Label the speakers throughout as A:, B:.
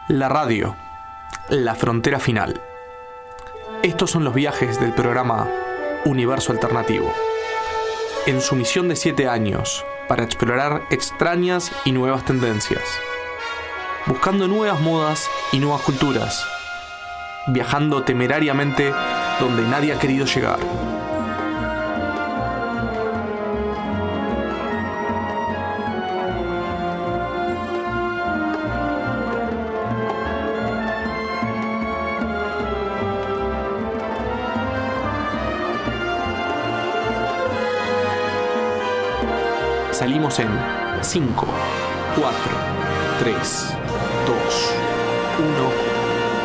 A: La radio, la frontera final. Estos son los viajes del programa Universo Alternativo. En su misión de 7 años, para explorar extrañas y nuevas tendencias. Buscando nuevas modas y nuevas culturas. Viajando temerariamente donde nadie ha querido llegar. Salimos en 5, 4, 3, 2, 1...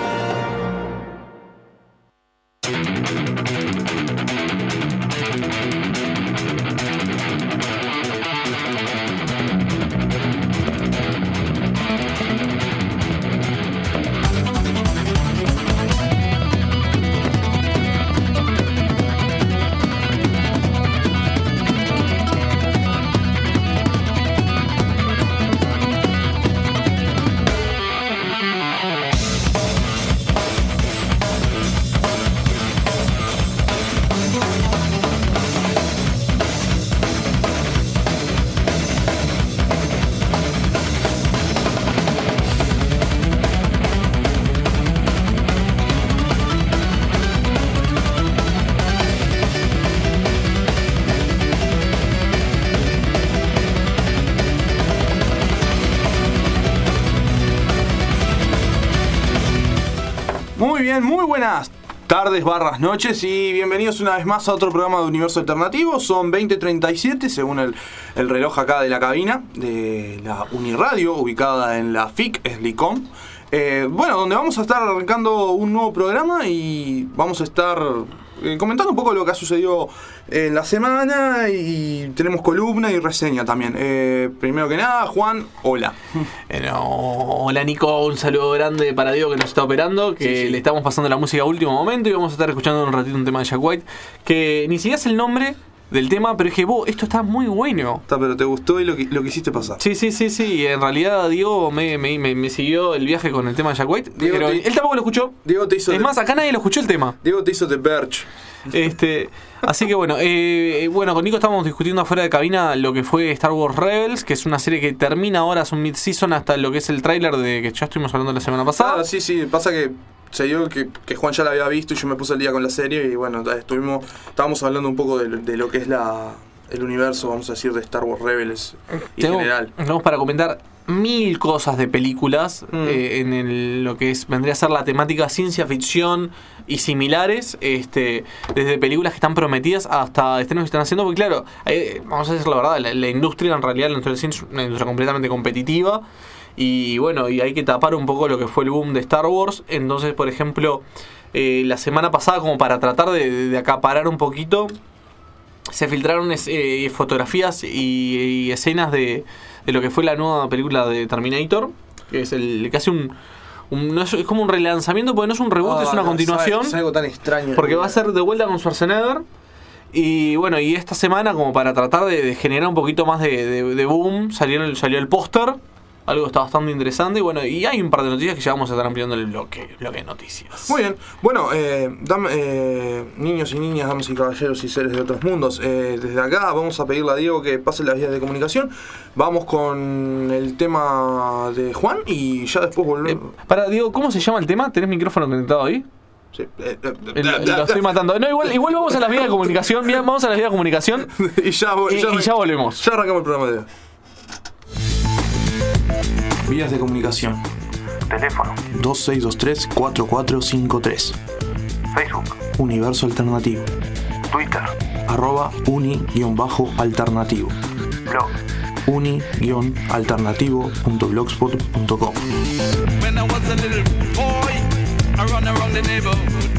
B: Muy buenas tardes, noches y bienvenidos una vez más a otro programa de Universo Alternativo. Son 20:37 según el reloj acá de la cabina de la Uniradio, ubicada en la FIC Eslicom. Donde vamos a estar arrancando un nuevo programa y vamos a estar comentando un poco lo que ha sucedido en la semana, y tenemos columna y reseña también. Primero que nada, Juan, hola.
A: Hola Nico, un saludo grande para Diego que nos está operando, que sí. Le estamos pasando la música a último momento y vamos a estar escuchando un ratito un tema de Jack White, que ni siquiera es el nombre del tema, pero dije, esto está muy bueno.
B: Pero te gustó y lo quisiste pasar.
A: Sí. En realidad Diego me siguió el viaje con el tema de Jack White, pero él tampoco lo escuchó.
B: Diego te hizo
A: más, acá nadie lo escuchó el tema.
B: Diego te hizo The Verge.
A: Así que con Nico estábamos discutiendo afuera de cabina lo que fue Star Wars Rebels, que es una serie que termina ahora, es un mid-season hasta lo que es el tráiler de que ya estuvimos hablando la semana pasada.
B: Sí, pasa que se dio que Juan ya la había visto y yo me puse al día con la serie y estábamos hablando un poco de lo que es el universo, vamos a decir, de Star Wars Rebels en general.
A: Tenemos para comentar 1000 cosas de películas en lo que vendría a ser la temática ciencia ficción y similares, desde películas que están prometidas hasta estrenos que están haciendo, porque claro, vamos a decir la verdad, la industria en realidad, la industria del cine es una industria completamente competitiva. Y hay que tapar un poco lo que fue el boom de Star Wars. Entonces, por ejemplo, la semana pasada, como para tratar de acaparar un poquito, se filtraron fotografías y escenas de lo que fue la nueva película de Terminator, que es que hace es como un relanzamiento, porque no es un reboot, es una continuación.
B: Es algo tan extraño.
A: Porque va a ser de vuelta con Schwarzenegger. Y esta semana, como para tratar de generar un poquito más de boom, salió el póster. Algo está bastante interesante y hay un par de noticias que ya vamos a estar ampliando el bloque de noticias.
B: Muy bien. Niños y niñas, damas y caballeros y seres de otros mundos, desde acá vamos a pedirle a Diego que pase las vías de comunicación. Vamos con el tema de Juan y ya después volvemos.
A: Diego, ¿cómo se llama el tema? ¿Tenés micrófono conectado ahí?
B: Sí.
A: Lo estoy matando. No, igual vamos a las vías de comunicación. Bien, vamos a las vías de comunicación
B: y ya
A: volvemos.
B: Ya arrancamos el programa de hoy. Vías de comunicación.
C: Teléfono
B: 2623-4453.
C: Facebook
B: Universo Alternativo.
C: Twitter
B: @uni_alternativo.
C: Blog
B: uni-alternativo.blogspot.com.
D: When I was a little boy, I run around the neighborhood.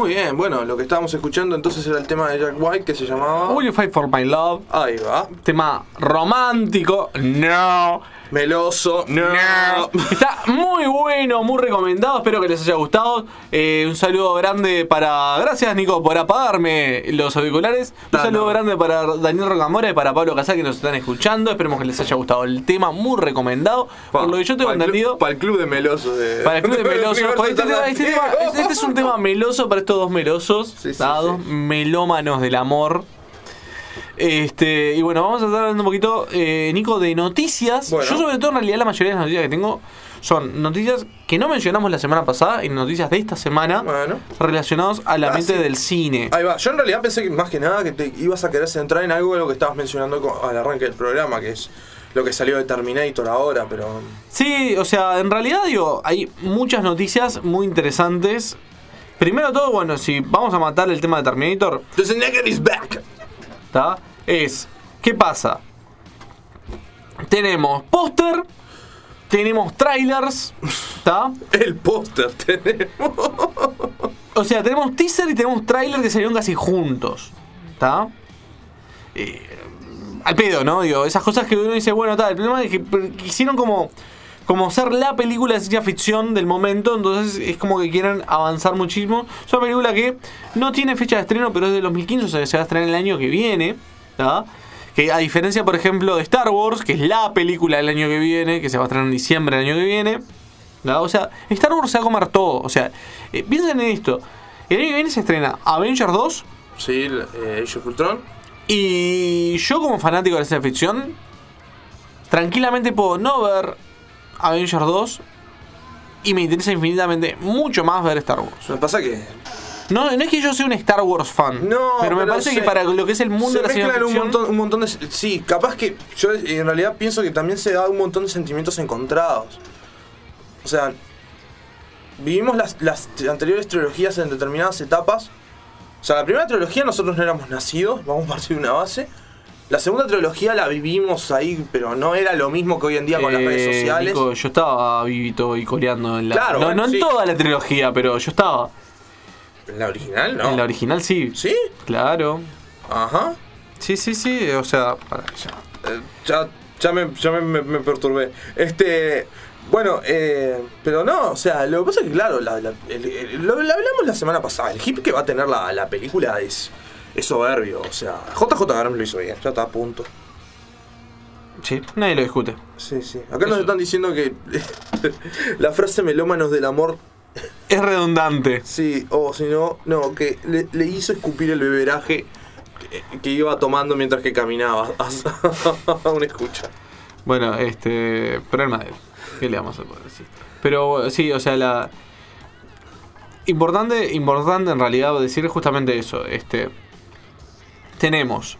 B: Muy bien, bueno, lo que estábamos escuchando entonces era el tema de Jack White que se llamaba...
A: Will You Fight For My Love?
B: Ahí va.
A: Tema romántico. No.
B: Meloso. No.
A: Está muy bueno, muy recomendado. Espero que les haya gustado. Un saludo grande para... Gracias, Nico, por apagarme los auriculares. Un saludo grande para Daniel Rocamora y para Pablo Casá, que nos están escuchando. Esperemos que les haya gustado el tema, muy recomendado. Por lo que yo tengo entendido...
B: Para el club de melosos.
A: Para el club de melosos. Este es un tema meloso para estos dos melosos. Dos melómanos del amor. Y bueno, vamos a estar hablando un poquito, Nico, de noticias. Bueno. Yo sobre todo, en realidad, la mayoría de las noticias que tengo son noticias que no mencionamos la semana pasada y noticias de esta semana, relacionados a la mente del cine.
B: Ahí va. Yo en realidad pensé que más que nada que te ibas a querer centrar en algo de lo que estabas mencionando al arranque del programa, que es lo que salió de Terminator ahora, pero...
A: Sí, o sea, en realidad, digo, hay muchas noticias muy interesantes. Primero de todo, bueno, si vamos a matar el tema de Terminator...
B: The Schwarzenegger is back.
A: ¿Tá? ¿Qué pasa? Tenemos póster, tenemos trailers, ¿tá?
B: El póster tenemos.
A: O sea, tenemos teaser y tenemos trailer que salieron casi juntos, ¿tá? Al pedo, ¿no? Digo, esas cosas que uno dice, bueno, tal. El problema es que quisieron como ser la película de ciencia ficción del momento, entonces es como que quieren avanzar muchísimo. Es una película que no tiene fecha de estreno, pero es de 2015, o sea, se va a estrenar el año que viene, ¿tá? Que a diferencia, por ejemplo, de Star Wars, que es la película del año que viene, que se va a estrenar en diciembre del año que viene, ¿tá? O sea, Star Wars se va a comer todo. O sea, piensen en esto. El año que viene se estrena Avengers 2.
B: Sí, Age of Ultron.
A: Y yo, como fanático de la ciencia ficción, tranquilamente puedo no ver Avengers 2 y me interesa infinitamente mucho más ver Star Wars.
B: Me pasa que...
A: No es que yo sea un Star Wars fan, pero me parece que para lo que es el mundo de la ciencia ficción...
B: un montón de... Sí, capaz que yo en realidad pienso que también se da un montón de sentimientos encontrados. O sea, vivimos las anteriores trilogías en determinadas etapas. O sea, la primera trilogía nosotros no éramos nacidos, vamos a partir de una base. La segunda trilogía la vivimos ahí, pero no era lo mismo que hoy en día con las redes sociales.
A: Nico, yo estaba vivito y coreando en la...
B: Claro,
A: no,
B: bueno,
A: no en toda la trilogía, pero yo estaba.
B: ¿En la original? No.
A: En la original sí.
B: ¿Sí?
A: Claro.
B: Ajá.
A: Sí, o sea...
B: Ya me perturbé. Bueno, pero no, o sea, lo que pasa es que claro, lo hablamos la semana pasada. El hip que va a tener la película es soberbio, o sea, JJ Abrams lo hizo bien, ya está a punto.
A: Sí, nadie lo discute.
B: Sí. Acá nos están diciendo que la frase melómanos del amor
A: es redundante.
B: Sí, o si no, que le hizo escupir el beberaje que iba tomando mientras que caminaba a una escucha.
A: Bueno, problema de él. ¿Qué le vamos a poder decir? Pero sí, o sea, importante en realidad decir justamente eso. Tenemos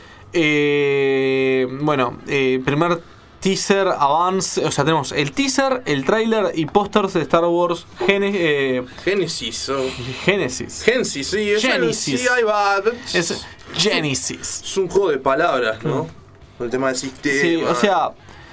A: primer teaser, avance, o sea, tenemos el teaser, el trailer y pósters de Star Wars
B: Genesis, sí,
A: Genesis.
B: Sí, ahí va.
A: Es Genesis.
B: Es un juego de palabras, ¿no? El tema del sistema.
A: Sí, o sea,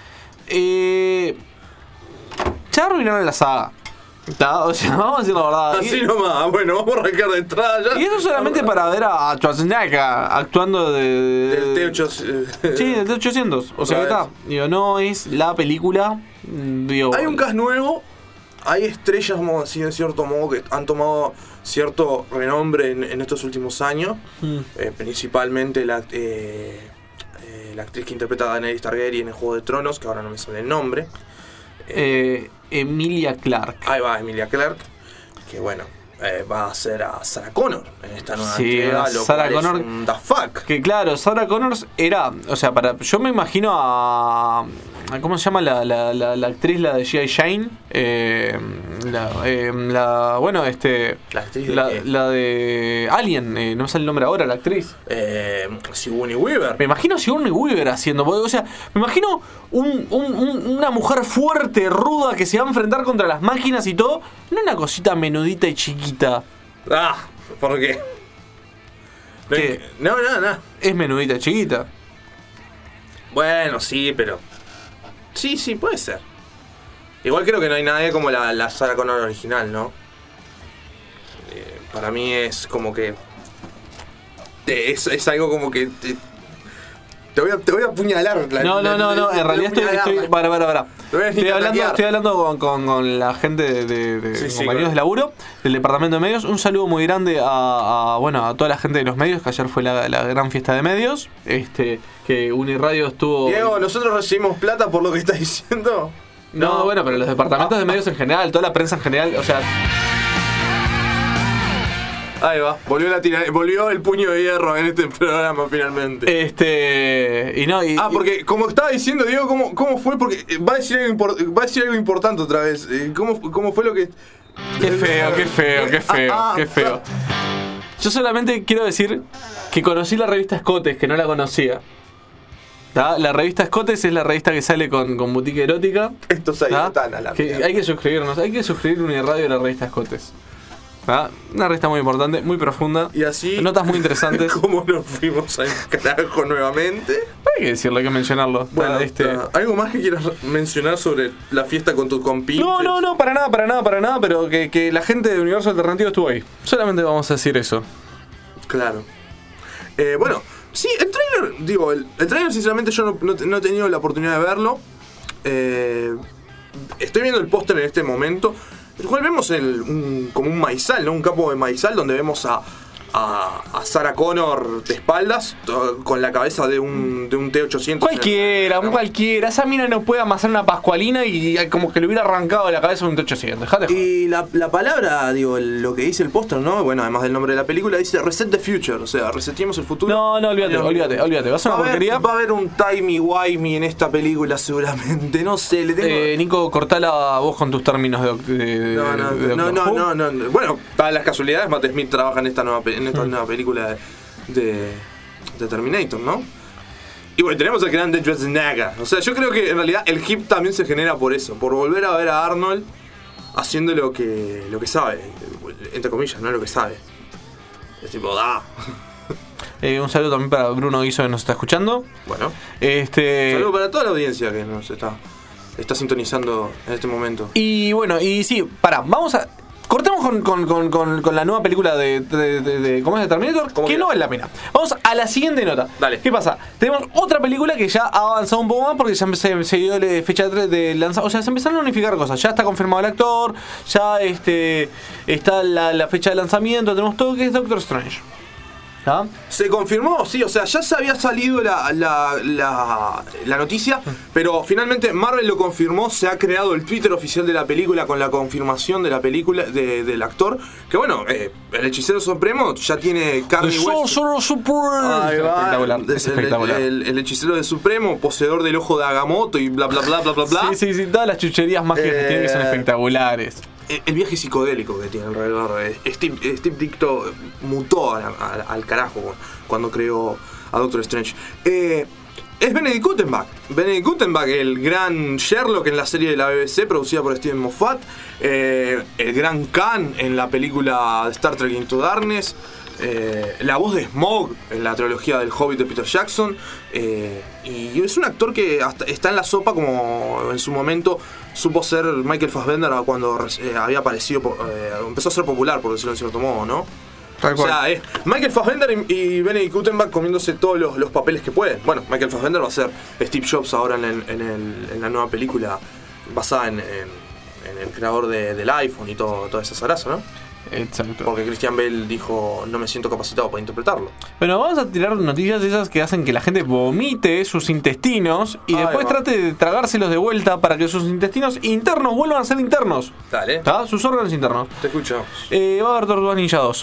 A: ya arruinaron la saga. O sea, vamos a decir la verdad.
B: Así nomás, bueno, vamos a arrancar de entrada ya.
A: Y eso solamente para ver a Schwarzenegger actuando
B: del T-800.
A: Sí, del T-800. O sea, que está. Digo, no es la película. Digo,
B: hay un cast nuevo. Hay estrellas, vamos a decir, en cierto modo, que han tomado cierto renombre en estos últimos años. Principalmente la actriz que interpreta a Daenerys Targaryen en Juego de Tronos, que ahora no me sale el nombre.
A: Emilia Clarke.
B: Ahí va, Emilia Clarke. Que bueno, va a ser a Sarah Connor en esta nueva
A: entrega.
B: Lo
A: Sarah
B: cual
A: Connor,
B: es un the fuck.
A: Que claro, Sarah Connor era... O sea, yo me imagino a... ¿Cómo se llama la actriz, la de G.I. Jane? La
B: actriz
A: la de Alien, no me sale el nombre ahora, la actriz.
B: Sigourney Weaver.
A: Me imagino a Sigourney Weaver haciendo, o sea, me imagino una mujer fuerte, ruda, que se va a enfrentar contra las máquinas y todo, no una cosita menudita y chiquita.
B: ¿Por qué?
A: ¿Qué?
B: No.
A: Es menudita y chiquita.
B: Bueno, sí, pero... Sí, puede ser. Igual creo que no hay nadie como la Sarah Connor original, ¿no? Para mí es como que... Es algo como que... Te voy a apuñalar.
A: No, en realidad estoy para. Estoy hablando con la gente de compañeros de laburo, del departamento de medios. Un saludo muy grande a toda la gente de los medios, que ayer fue la gran fiesta de medios. Que Uniradio estuvo...
B: Diego, ¿nosotros recibimos plata por lo que estás diciendo?
A: No, bueno, pero los departamentos de medios en general, toda la prensa en general, o sea...
B: Ahí va, volvió el puño de hierro en este programa finalmente. Porque como estaba diciendo Diego, ¿cómo fue? Porque va a decir algo importante otra vez. ¿Cómo fue lo que...?
A: Qué feo. Yo solamente quiero decir que conocí la revista Escotes, que no la conocía. ¿Tá? La revista Escotes es la revista que sale con Boutique Erótica.
B: Estos ahí están a la
A: mierda. Hay que suscribir Uniradio a la revista Escotes. ¿Ah? Una revista muy importante, muy profunda.
B: Y así.
A: Notas muy interesantes.
B: ¿Cómo nos fuimos al carajo nuevamente?
A: Hay que decirlo, hay que mencionarlo.
B: Bueno, ¿algo más que quieras mencionar sobre la fiesta con tus compinches?
A: No, para nada, pero que la gente de Universo Alternativo estuvo ahí. Solamente vamos a decir eso.
B: Claro. Bueno, sí, el trailer, el trailer sinceramente yo no he tenido la oportunidad de verlo. Estoy viendo el póster en este momento. El cual vemos como un maizal, ¿no? Un campo de maizal donde vemos a Sarah Connor de espaldas, con la cabeza de un T-800.
A: Cualquiera. Esa mina no puede amasar una pascualina y como que le hubiera arrancado la cabeza de un T-800.
B: Y la palabra, lo que dice el póster, ¿no? Bueno, además del nombre de la película, dice Reset the Future. O sea, reseteemos el futuro.
A: No, olvídate. Va a ser una porquería.
B: Va a haber un timey-wimey en esta película seguramente. No sé, le tengo...
A: Nico, cortala vos con tus términos de
B: No. Bueno, para las casualidades, Matt Smith trabaja en esta nueva película de Terminator, ¿no? Y bueno, tenemos al gran Schwarzenegger. O sea, yo creo que en realidad el hip también se genera por eso, por volver a ver a Arnold haciendo lo que sabe, entre comillas, no lo que sabe. Es tipo,
A: un saludo también para Bruno Guiso, que nos está escuchando.
B: Bueno, un saludo para toda la audiencia que nos está sintonizando en este momento.
A: Y bueno, vamos a... Cortemos con la nueva película de ¿cómo es? De Terminator, que no vale la pena. Vamos a la siguiente nota.
B: Dale.
A: ¿Qué pasa? Tenemos otra película que ya ha avanzado un poco más porque ya se dio la fecha de lanzamiento. O sea, se empezaron a unificar cosas. Ya está confirmado el actor, ya está la fecha de lanzamiento, tenemos todo, que es Doctor Strange. ¿Ah?
B: Se confirmó, sí, o sea, ya se había salido la noticia, pero finalmente Marvel lo confirmó, se ha creado el Twitter oficial de la película con la confirmación de la película del actor, que bueno, el hechicero supremo ya tiene carne y hueso.
A: Es espectacular.
B: El hechicero del supremo, poseedor del ojo de Agamotto y bla bla bla bla bla bla.
A: Sí, todas las chucherías mágicas que tiene, que son espectaculares.
B: El viaje psicodélico que tiene alrededor. Steve Ditko mutó al carajo cuando creó a Doctor Strange. Es Benedict Cumberbatch. Benedict Cumberbatch, el gran Sherlock en la serie de la BBC producida por Steven Moffat. El gran Khan en la película de Star Trek Into Darkness. La voz de Smaug en la trilogía del Hobbit de Peter Jackson. Y es un actor que hasta está en la sopa, como en su momento supo ser Michael Fassbender cuando había aparecido, empezó a ser popular, por decirlo de cierto modo, ¿no?
A: Tal cual.
B: O sea, Michael Fassbender y Benedict Cumberbatch comiéndose todos los papeles que pueden. Bueno, Michael Fassbender va a ser Steve Jobs ahora en la nueva película basada en el creador del iPhone y toda esa zaraza, ¿no?
A: Exacto.
B: Porque Christian Bale dijo, no me siento capacitado para interpretarlo.
A: Bueno, vamos a tirar noticias esas que hacen que la gente vomite sus intestinos y después trate de tragárselos de vuelta para que sus intestinos internos vuelvan a ser internos.
B: Dale.
A: ¿Tá? Sus órganos internos.
B: Te escucho.
A: Va a haber Tortugas Ninja 2.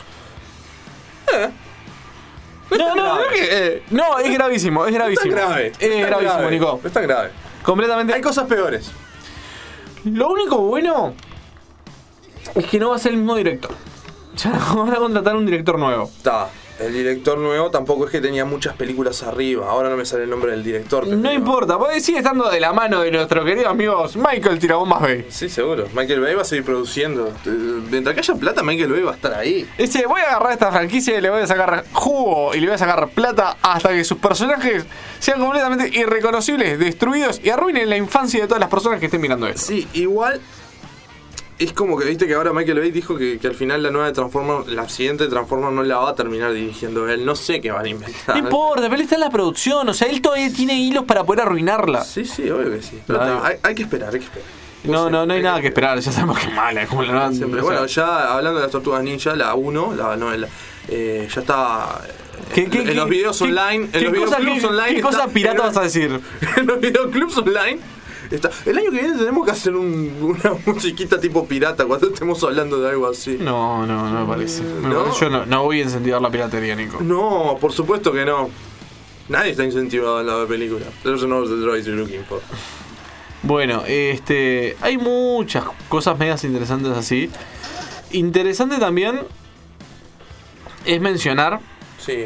A: No, es gravísimo, es gravísimo.
B: No es grave.
A: Es gravísimo, Nico.
B: No es tan grave.
A: Completamente.
B: Hay cosas peores.
A: Lo único bueno es que no va a ser el mismo director. Ya van a contratar un director nuevo.
B: Está. El director nuevo tampoco es que tenía muchas películas arriba. Ahora no me sale el nombre del director.
A: No importa, porque sigue estando de la mano de nuestro querido amigo Michael Tirabombas Bay.
B: Sí, seguro. Michael Bay va a seguir produciendo. Mientras que haya plata, Michael Bay va a estar ahí.
A: Dice, voy a agarrar esta franquicia y le voy a sacar jugo y le voy a sacar plata hasta que sus personajes sean completamente irreconocibles, destruidos y arruinen la infancia de todas las personas que estén mirando esto.
B: Sí, igual es como que viste que ahora Michael Bay dijo que al final la siguiente Transformers no la va a terminar dirigiendo él. No sé qué van a inventar.
A: No importa, pero él está en la producción, o sea, él todavía tiene hilos para poder arruinarla.
B: Sí, obvio que sí. Pero hay que esperar,
A: No hay nada que esperar, ya sabemos que es mala, es como la van.
B: Siempre.
A: O sea,
B: Bueno, ya hablando de las Tortugas Ninja, la 1, la novela, ya está en los videos online, en los videoclubs online.
A: ¿Qué cosa pirata vas a decir?
B: En los videoclubs online. El año que viene tenemos que hacer una musiquita tipo pirata cuando estemos hablando de algo así.
A: No me parece.
B: ¿No?
A: Yo no voy a incentivar la piratería, Nico.
B: No, por supuesto que no. Nadie está incentivado en la película. There's another droid you're looking for.
A: Bueno, hay muchas cosas medias interesantes así. Interesante también es mencionar
B: Sí.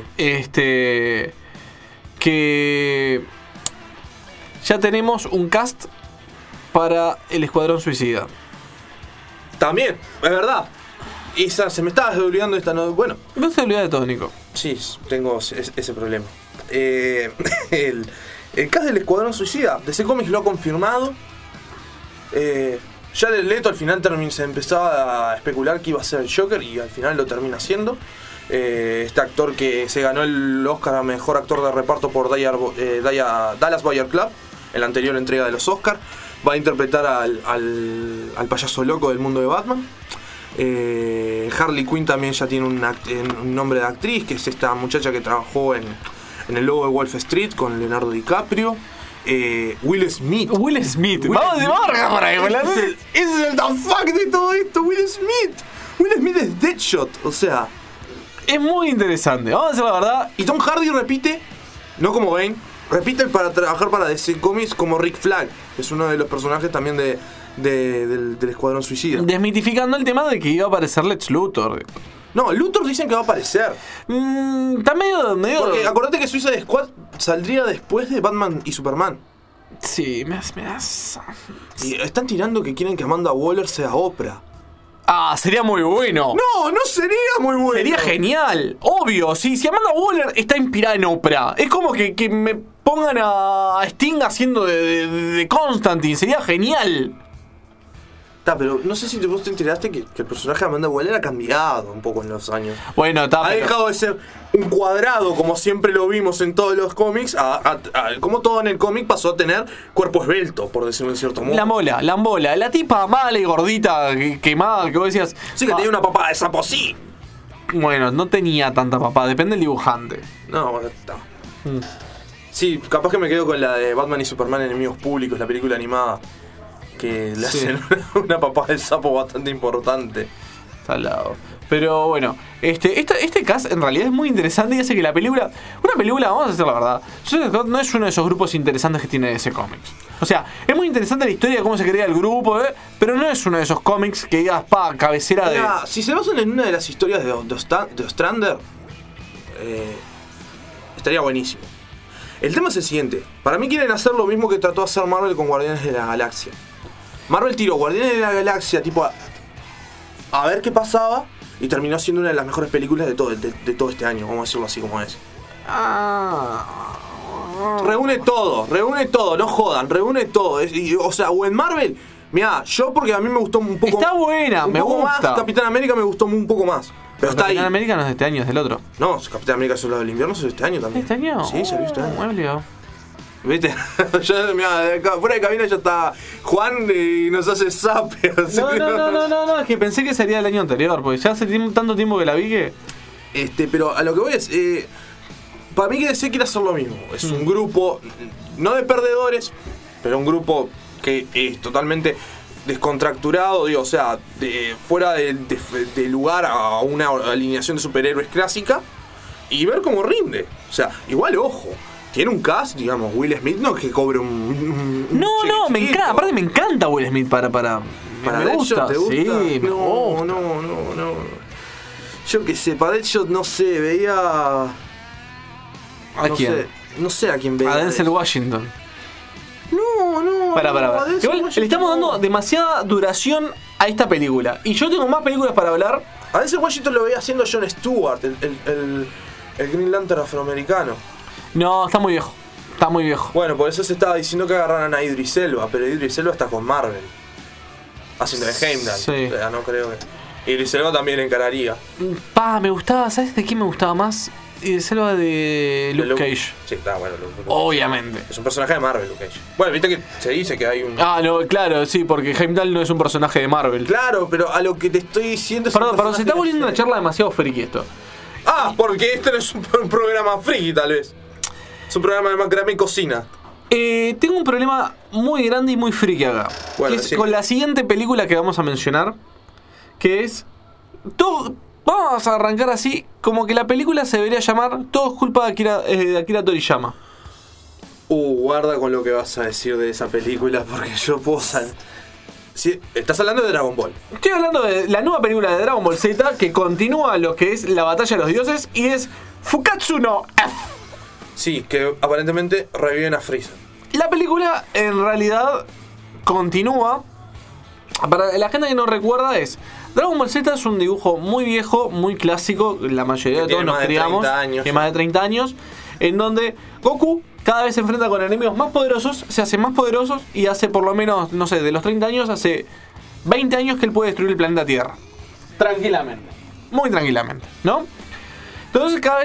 A: que ya tenemos un cast para el Escuadrón Suicida.
B: También, es verdad. Se me estaba olvidando esta no. Bueno,
A: No se olvida de todo, Nico.
B: sí, tengo ese problema. El cast del Escuadrón Suicida, DC Comics lo ha confirmado. Ya el Leto al final se empezaba a especular que iba a ser el Joker y al final lo termina siendo. Este actor que se ganó el Oscar a Mejor Actor de Reparto por Dallas Buyers Club, en la anterior entrega de los Oscars, va a interpretar al payaso loco del mundo de Batman. Harley Quinn también ya tiene un nombre de actriz, que es esta muchacha que trabajó en El Lobo de Wall Street con Leonardo DiCaprio. Will Smith. Vamos
A: de barra por ahí,
B: Ese es el the fuck de todo esto. Will Smith es Deadshot, o sea.
A: Es muy interesante, vamos a decir la verdad.
B: Y Tom Hardy repite, no como Bane, repite para trabajar para DC Comics como Rick Flag, que es uno de los personajes también del Escuadrón Suicida.
A: Desmitificando el tema de que iba a aparecer Lex Luthor.
B: No, Luthor dicen que va a aparecer.
A: Está medio.
B: Porque acordate que Suicide Squad saldría después de Batman y Superman.
A: Sí, me das.
B: Y están tirando que quieren que Amanda Waller sea Oprah.
A: Ah, sería muy bueno.
B: No sería muy bueno.
A: Sería genial, obvio. Si Amanda Waller está inspirada en Oprah, es como que me pongan a Sting haciendo de Constantine, sería genial.
B: Pero no sé si vos te enteraste que el personaje de Amanda Waller ha cambiado un poco en los años.
A: Bueno,
B: Ha dejado de ser un cuadrado como siempre lo vimos en todos los cómics, como todo en el cómic pasó a tener cuerpo esbelto, por decirlo en cierto modo.
A: La mola, la tipa mala y gordita, quemada, que vos decías.
B: Sí que tenía una papada de sapo, sí.
A: Bueno, no tenía tanta papada, depende del dibujante.
B: No, bueno, está. Sí, capaz que me quedo con la de Batman y Superman Enemigos Públicos, la película animada, que le hacen una papada de sapo bastante importante.
A: Está al lado. Pero bueno, este cast en realidad es muy interesante y hace que una película, vamos a decir la verdad, Suicide Squad no es uno de esos grupos interesantes que tiene DC Comics. O sea, es muy interesante la historia de cómo se crea el grupo, pero no es uno de esos cómics que digas, cabecera de.
B: Si se basan en una de las historias de Ostrander, estaría buenísimo. El tema es el siguiente. Para mí quieren hacer lo mismo que trató de hacer Marvel con Guardianes de la Galaxia. Marvel tiró Guardianes de la Galaxia tipo a ver qué pasaba y terminó siendo una de las mejores películas de todo este año, vamos a decirlo así como es. Reúne todo, no jodan, reúne todo. O sea, o en Marvel, mirá, yo porque a mí me gustó un poco.
A: Está buena, me gusta.
B: Más, Capitán América me gustó un poco más. Pero está
A: Capitán
B: ahí.
A: América no es de este año, es del otro.
B: No, Capitán América es del invierno, es de este año también.
A: ¿Este año?
B: Sí, salió este año.
A: Muy liado.
B: ¿Viste? Ya, fuera de cabina ya está Juan y nos hace zap.
A: No, es que pensé que sería el año anterior, porque ya hace tanto tiempo que la vi que.
B: Pero a lo que voy es. Para mí que DC quiere hacer lo mismo. Es un grupo, no de perdedores, pero un grupo que es totalmente descontracturado, digo, o sea, fuera de lugar a una alineación de superhéroes clásica y ver cómo rinde. O sea, igual, ojo. Tiene un cast, digamos, Will Smith no que cobre un
A: No, me encanta, aparte me encanta Will Smith para me gusta.
B: ¿Te gusta?
A: Sí, me gusta.
B: No. Yo que sé, para Deadshot no sé, veía
A: ¿A quién?
B: No sé a quién veía.
A: A Denzel Washington.
B: No.
A: Para.
B: Denzel
A: Igual
B: Washington
A: le estamos
B: no.
A: dando demasiada duración a esta película. Y yo tengo más películas para hablar.
B: A Denzel Washington lo veía haciendo Jon Stewart, el Green Lantern afroamericano.
A: No, está muy viejo.
B: Bueno, por eso se estaba diciendo que agarraran a Idris Elba, pero Idris Elba está con Marvel. haciendo de Heimdall.
A: Sí.
B: O sea, no creo que... Y Idris Elba también encararía.
A: Me gustaba, ¿sabes de quién me gustaba más? Y de Selva de Luke Cage.
B: Sí, está bueno. Luke.
A: Obviamente.
B: Es un personaje de Marvel, Luke Cage. Bueno, viste que se dice que hay un...
A: No, claro, sí, porque Heimdall no es un personaje de Marvel.
B: Claro, pero a lo que te estoy diciendo es
A: Perdón, se está volviendo una charla demasiado friki esto.
B: Porque este no es un programa friki, tal vez. Es un programa de macramé y cocina.
A: Tengo un problema muy grande y muy friki acá.
B: Bueno,
A: que es
B: sí.
A: con la siguiente película que vamos a mencionar. Que es... Vamos a arrancar así. Como que la película se debería llamar Todo es culpa de Akira Toriyama.
B: Guarda con lo que vas a decir de esa película, porque yo puedo saber. Sí, estás hablando de Dragon Ball.
A: Estoy hablando de la nueva película de Dragon Ball Z, que continúa lo que es la batalla de los dioses, y es Fukatsu no F.
B: Sí, que aparentemente reviven a Freezer.
A: La película en realidad continúa. Para la gente que no recuerda, es Dragon Ball Z es un dibujo muy viejo, muy clásico, la mayoría
B: Que
A: de todos
B: tiene
A: nos
B: más de
A: criamos,
B: 30 años.
A: tiene más de 30 años, en donde Goku cada vez se enfrenta con enemigos más poderosos, se hace más poderosos, y hace por lo menos, no sé, de los 30 años, hace 20 años que él puede destruir el planeta Tierra. Tranquilamente. Muy tranquilamente, ¿no? Entonces cada vez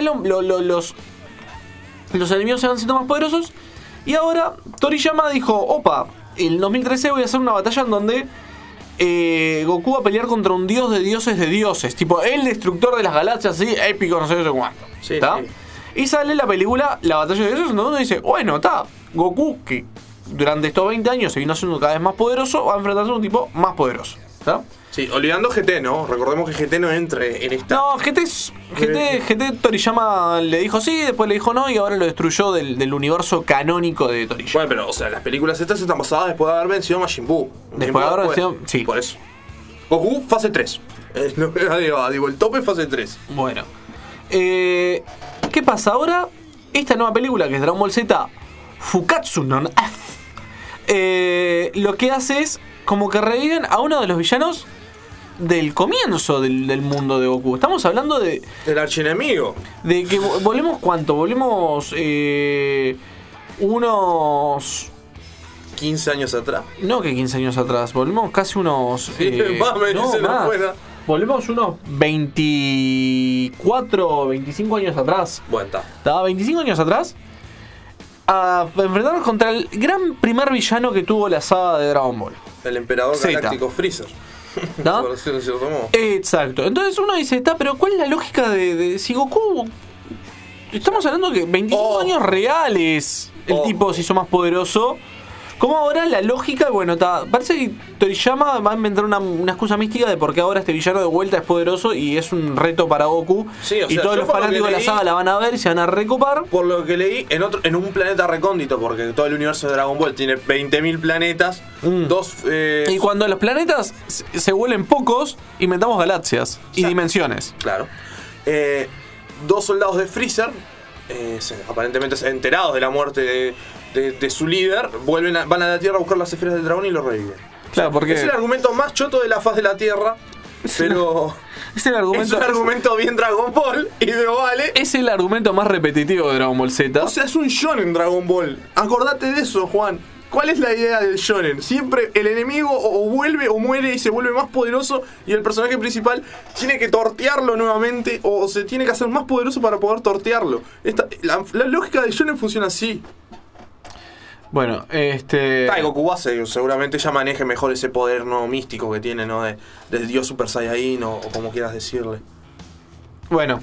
A: los enemigos se van siendo más poderosos, y ahora Toriyama dijo, opa, en 2013 voy a hacer una batalla en donde Goku va a pelear contra un dios de dioses, tipo el destructor de las galaxias, así, épico, no sé cuánto.
B: Sí,
A: ¿Está?
B: sí.
A: Y sale la película La batalla de dioses, donde uno dice, bueno, está, Goku, que durante estos 20 años se vino haciendo cada vez más poderoso, va a enfrentarse a un tipo más poderoso. ¿Está?
B: Sí, olvidando GT, ¿no? Recordemos que GT no entre en esta...
A: No, GT Toriyama le dijo sí, después le dijo no, y ahora lo destruyó del universo canónico de Toriyama.
B: Bueno, pero, o sea, las películas estas están basadas después de haber vencido a Majin Buu.
A: Después de haber vencido... Sí.
B: Por eso. Goku, fase 3. Digo, el tope es fase 3.
A: Bueno. ¿Qué pasa ahora? Esta nueva película, que es Dragon Ball Z Fukatsu no F, lo que hace es como que reviven a uno de los villanos del comienzo del mundo de Goku. Estamos hablando de
B: El archienemigo.
A: que volvemos ¿cuánto? Volvemos unos...
B: 15 años atrás.
A: No que 15 años atrás, volvemos casi unos...
B: Más me dice la
A: más.
B: buena.
A: Volvemos unos 24, 25 años atrás.
B: Bueno, está.
A: Estaba 25 años atrás a enfrentarnos contra el gran primer villano que tuvo la saga de Dragon Ball.
B: El emperador
A: Zeta.
B: galáctico Freezer.
A: ¿No?
B: Por decirlo de cierto modo.
A: Exacto. Entonces uno dice, pero ¿cuál es la lógica de si Goku... Estamos hablando que 25 años reales el tipo se hizo más poderoso. Como ahora la lógica, bueno, parece que Toriyama va a inventar una excusa mística de por qué ahora este villano de vuelta es poderoso y es un reto para Goku.
B: Sí, o
A: y
B: sea,
A: todos
B: yo
A: los
B: por lo
A: fanáticos
B: que
A: de la
B: leí-
A: saga la van a ver y se van a recopar.
B: Por lo que leí, en un planeta recóndito, porque todo el universo de Dragon Ball tiene 20.000 planetas,
A: Y cuando los planetas se vuelven pocos, inventamos galaxias y
B: Exacto.
A: dimensiones.
B: Claro. 2 soldados de Freezer, aparentemente enterados de la muerte de su líder, van a la Tierra a buscar las esferas del dragón y lo reviven.
A: Claro, porque
B: Es el argumento más choto de la faz de la Tierra, pero
A: es el
B: es
A: argumento,
B: un argumento bien Dragon Ball y lo vale.
A: es el argumento más repetitivo de Dragon Ball Z.
B: O sea, es un shonen Dragon Ball. Acordate de eso, Juan. ¿Cuál es la idea del shonen? Siempre el enemigo o vuelve o muere y se vuelve más poderoso y el personaje principal tiene que tortearlo nuevamente o se tiene que hacer más poderoso para poder tortearlo. La lógica del shonen funciona así.
A: Bueno,
B: Goku Base seguramente ya maneje mejor ese poder no místico que tiene, ¿no? De Dios Super Saiyajin o como quieras decirle.
A: Bueno.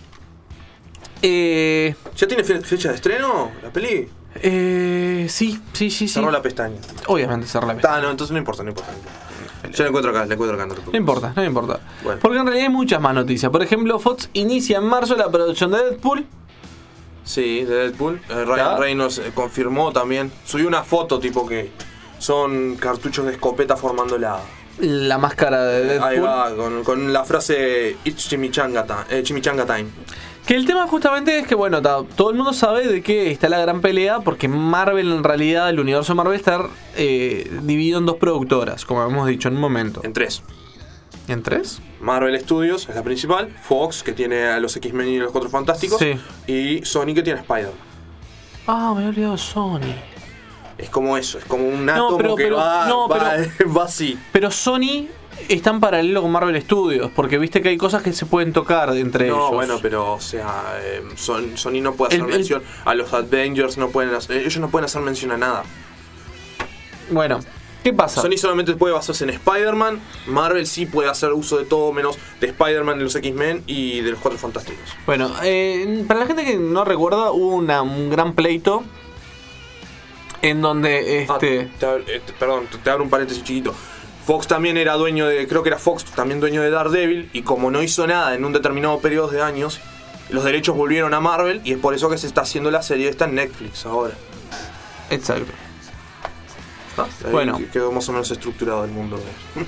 B: ¿Ya tiene fecha de estreno la peli?
A: Sí.
B: Cerró la pestaña.
A: Obviamente cerró la pestaña.
B: No, entonces no importa. Yo la encuentro acá,
A: No importa.
B: Bueno.
A: Porque en realidad hay muchas más noticias. Por ejemplo, Fox inicia en marzo la producción de Deadpool.
B: Sí, de Deadpool.
A: ¿Ya?
B: Ryan Reynolds confirmó también. Subió una foto tipo que son cartuchos de escopeta formando
A: La máscara de Deadpool.
B: ahí va, con la frase It's Chimichanga Time.
A: Que el tema justamente es que, bueno, todo el mundo sabe de que está la gran pelea, porque Marvel, en realidad, el universo de Marvel está dividido en 2 productoras, como hemos dicho en un momento.
B: En 3.
A: ¿En 3?
B: Marvel Studios es la principal, Fox, que tiene a los X-Men y los Cuatro Fantásticos,
A: Sí.
B: y Sony, que tiene a Spider-Man.
A: Ah, me había olvidado de Sony.
B: Es como eso, es como un átomo
A: pero
B: va así.
A: Pero Sony está en paralelo con Marvel Studios, porque viste que hay cosas que se pueden tocar entre ellos.
B: No, bueno, pero o sea, Sony no puede hacer mención a los Avengers, ellos no pueden hacer mención a nada.
A: Bueno, ¿qué pasa?
B: Sony solamente puede basarse en Spider-Man, Marvel sí puede hacer uso de todo menos de Spider-Man, de los X-Men y de los Cuatro Fantásticos.
A: Bueno, para la gente que no recuerda, hubo un gran pleito en donde
B: perdón, te abro un paréntesis chiquito. Fox también era dueño de, creo que era Fox también dueño de Daredevil, y como no hizo nada en un determinado periodo de años, los derechos volvieron a Marvel, y es por eso que se está haciendo la serie esta en Netflix ahora.
A: Exacto.
B: Ahí
A: Bueno,
B: quedó más o menos estructurado el mundo.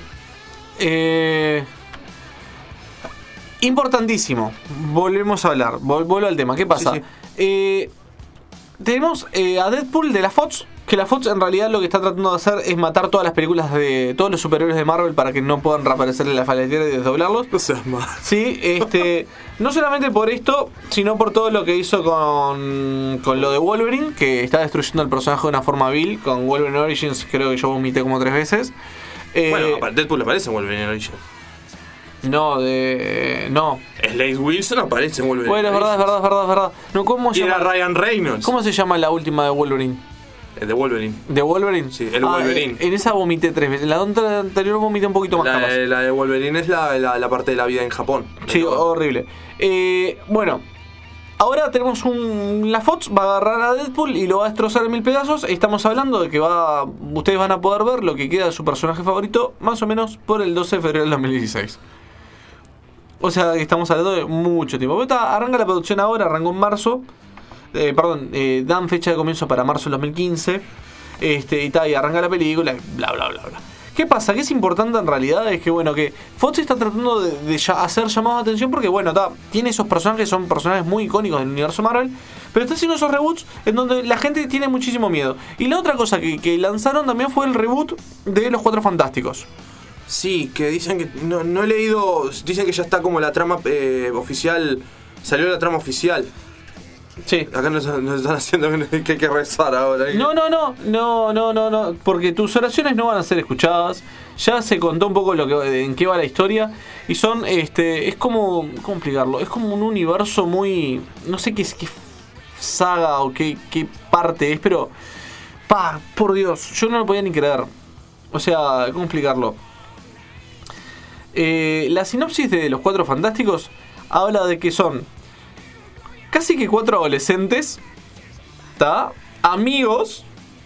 A: Importantísimo. Volvemos a hablar. Vuelvo al tema. ¿Qué pasa?
B: Sí.
A: Tenemos a Deadpool de la Fox. Que la Fox en realidad lo que está tratando de hacer es matar todas las películas de todos los superhéroes de Marvel para que no puedan reaparecer en la faletera y desdoblarlos.
B: No seas mal.
A: Sí, no solamente por esto, sino por todo lo que hizo con lo de Wolverine, que está destruyendo el personaje de una forma vil. Con Wolverine Origins creo que yo vomité como 3 veces.
B: Bueno, Deadpool aparece en Wolverine Origins.
A: No.
B: Slade Wilson aparece en Wolverine.
A: Bueno, es verdad. No, ¿cómo se
B: Y era
A: llama?
B: Ryan Reynolds.
A: ¿Cómo se llama la última de Wolverine?
B: De Wolverine.
A: ¿De Wolverine?
B: Sí, el Wolverine.
A: En esa vomité 3 veces. La anterior vomité un poquito más capaz.
B: La de Wolverine es la parte de la vida en Japón.
A: Sí, horrible. Bueno, ahora tenemos la Fox va a agarrar a Deadpool y lo va a destrozar en 1000 pedazos. Estamos hablando de que ustedes van a poder ver lo que queda de su personaje favorito más o menos por el 12 de febrero del 2016. O sea, estamos hablando de mucho tiempo. Pero arranca la producción ahora, arrancó en marzo. Dan fecha de comienzo para marzo del 2015. Y arranca la película, bla. ¿Qué pasa? Que es importante en realidad es que, bueno, que Fox está tratando de hacer llamados de atención porque, bueno, tiene esos personajes que son personajes muy icónicos del universo Marvel, pero está haciendo esos reboots en donde la gente tiene muchísimo miedo. Y la otra cosa que lanzaron también fue el reboot de Los Cuatro Fantásticos.
B: Sí, que dicen que no he leído, dicen que ya está como la trama oficial, salió la trama oficial.
A: Sí.
B: Acá nos están haciendo que hay que rezar ahora.
A: No, porque tus oraciones no van a ser escuchadas. Ya se contó un poco en qué va la historia. Y son, es como, ¿cómo explicarlo? Es como un universo muy, no sé qué saga o qué parte es, pero, por Dios, yo no lo podía ni creer. O sea, ¿cómo explicarlo? La sinopsis de Los Cuatro Fantásticos habla de que son casi que 4 adolescentes, amigos,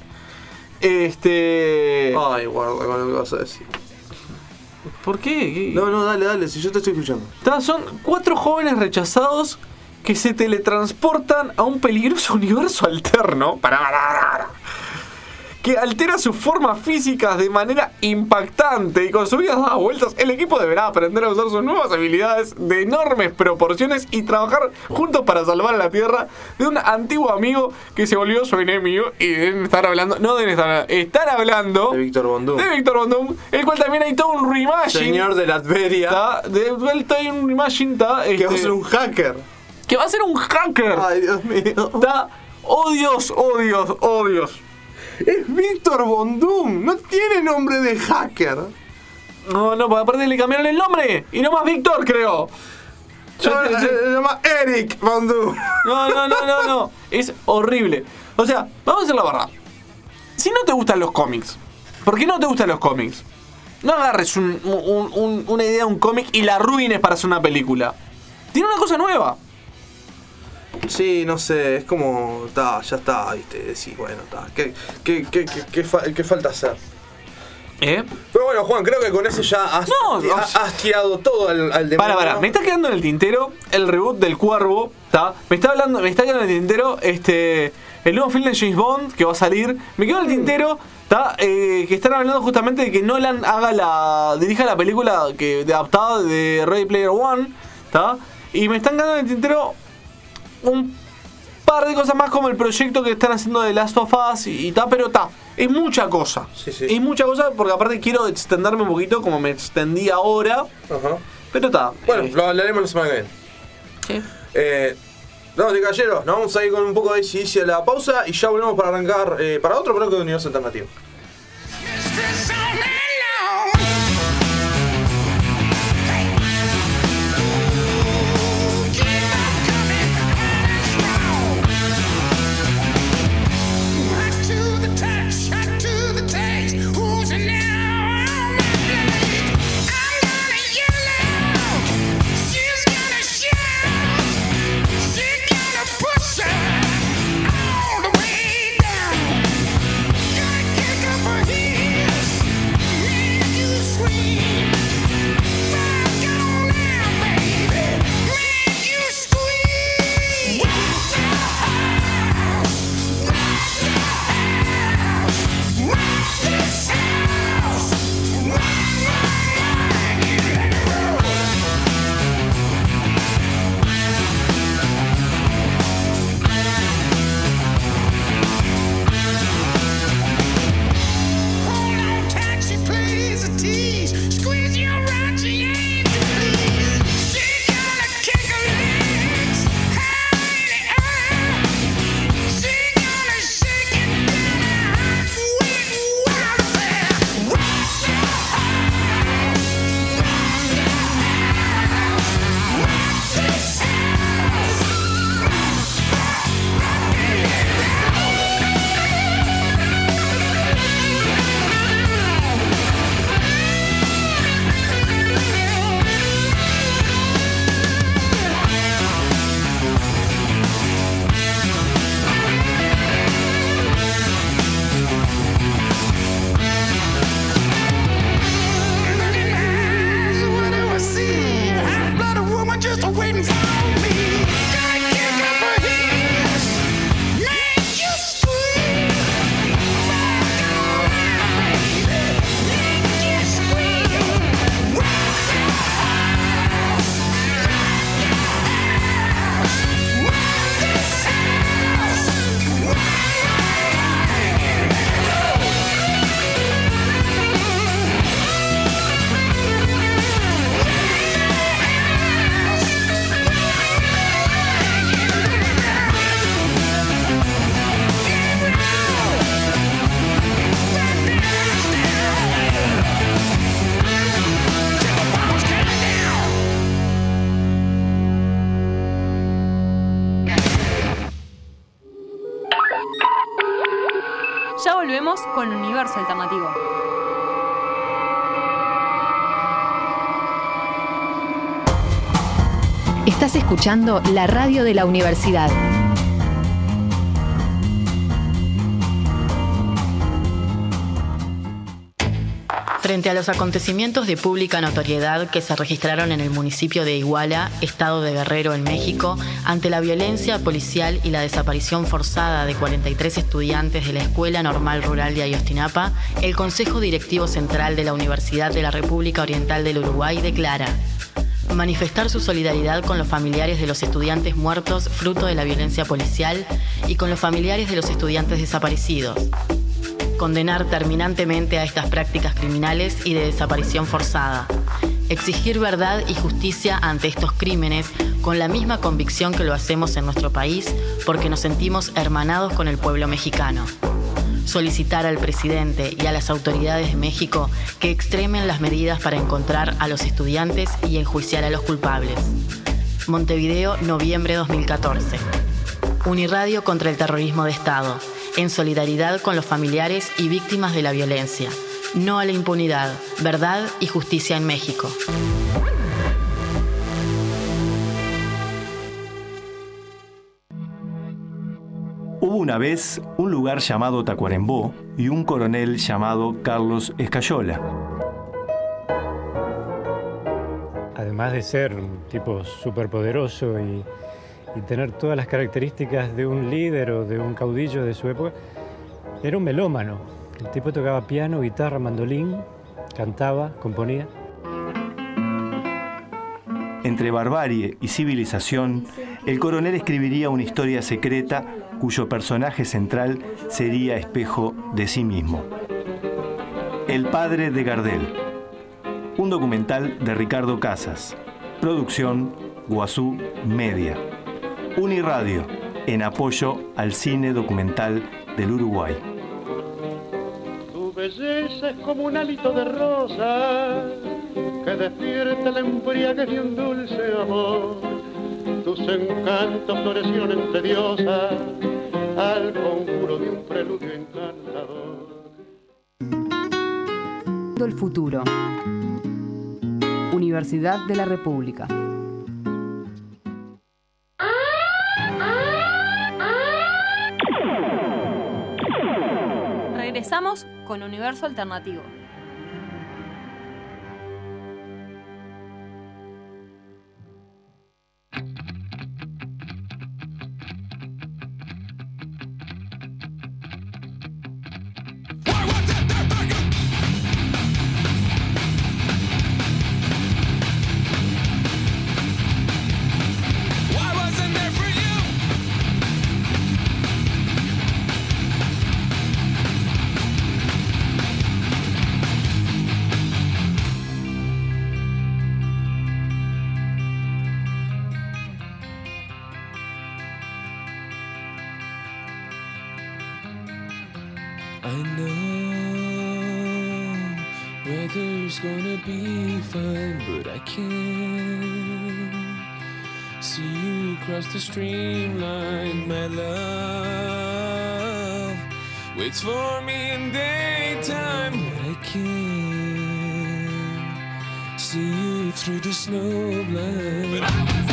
B: Ay, guarda con lo que vas a decir.
A: ¿Por qué?
B: No, dale, si yo te estoy escuchando.
A: Son 4 jóvenes rechazados que se teletransportan a un peligroso universo alterno que altera sus formas físicas de manera impactante, y con sus vidas dadas vueltas, el equipo deberá aprender a usar sus nuevas habilidades de enormes proporciones y trabajar juntos para salvar a la Tierra de un antiguo amigo que se volvió su enemigo. Y están hablando
B: De Víctor Von
A: Doom, el cual también hay todo un reimagine.
B: Señor de Latveria.
A: De vuelta hay un reimagine,
B: Que va a ser un hacker.
A: Que va a ser un hacker.
B: Ay, Dios mío.
A: Oh Dios.
B: Es Víctor Von Doom, no tiene nombre de hacker.
A: No, porque aparte le cambiaron el nombre. Y no más Víctor, creo.
B: Se llama Eric Von Doom.
A: No. Es horrible. O sea, vamos a decir la verdad. Si no te gustan los cómics, ¿por qué no te gustan los cómics? No agarres una idea de un cómic y la arruines para hacer una película. Tiene una cosa nueva.
B: Sí, no sé, es como, ya está, viste, sí, bueno, ¿Qué falta hacer? Pero bueno, Juan, creo que con eso ya has tirado todo al demonio.
A: Para, me está quedando en el tintero el reboot del Cuervo, me está quedando en el tintero el nuevo film de James Bond que va a salir. Me quedó en el tintero, que están hablando justamente de que Nolan dirija la película adaptada de Ready Player One, y me están quedando en el tintero un par de cosas más, como el proyecto que están haciendo de Last of Us pero es mucha cosa.
B: Sí.
A: Es mucha cosa, porque aparte quiero extenderme un poquito como me extendí ahora.
B: Ajá.
A: Pero
B: Bueno, lo hablaremos la semana que viene.
A: ¿Qué?
B: Damas y caballeros, nos vamos a ir con un poco de AC/DC a la pausa y ya volvemos para arrancar para otro bloque de Universo Alternativo.
E: Ya volvemos con Universo Alternativo.
F: Estás escuchando la radio de la universidad. Frente a los acontecimientos de pública notoriedad que se registraron en el municipio de Iguala, estado de Guerrero, en México, ante la violencia policial y la desaparición forzada de 43 estudiantes de la Escuela Normal Rural de Ayotzinapa, el Consejo Directivo Central de la Universidad de la República Oriental del Uruguay declara: manifestar su solidaridad con los familiares de los estudiantes muertos fruto de la violencia policial y con los familiares de los estudiantes desaparecidos. Condenar terminantemente a estas prácticas criminales y de desaparición forzada. Exigir verdad y justicia ante estos crímenes con la misma convicción que lo hacemos en nuestro país, porque nos sentimos hermanados con el pueblo mexicano. Solicitar al presidente y a las autoridades de México que extremen las medidas para encontrar a los estudiantes y enjuiciar a los culpables. Montevideo, noviembre 2014. Uniradio contra el terrorismo de Estado. En solidaridad con los familiares y víctimas de la violencia. No a la impunidad. Verdad y justicia en México.
G: Hubo una vez un lugar llamado Tacuarembó y un coronel llamado Carlos Escayola.
H: Además de ser un tipo superpoderoso y tener todas las características de un líder o de un caudillo de su época, era un melómano. El tipo tocaba piano, guitarra, mandolín, cantaba, componía.
G: Entre barbarie y civilización, el coronel escribiría una historia secreta cuyo personaje central sería espejo de sí mismo. El padre de Gardel. Un documental de Ricardo Casas. Producción Guazú Media. Uniradio, en apoyo al cine documental del Uruguay.
I: Tu belleza es como un hálito de rosa que despierta la embriaguez de un dulce amor. Tus encantos florecieron entre diosas al conjuro de un preludio encantador.
J: El futuro. Universidad de la República.
E: Regresamos con Universo Alternativo.
K: I know weather's gonna be fine, but I can't see you cross the streamline. My love waits for me in daytime, but I can't see you through the snow blind.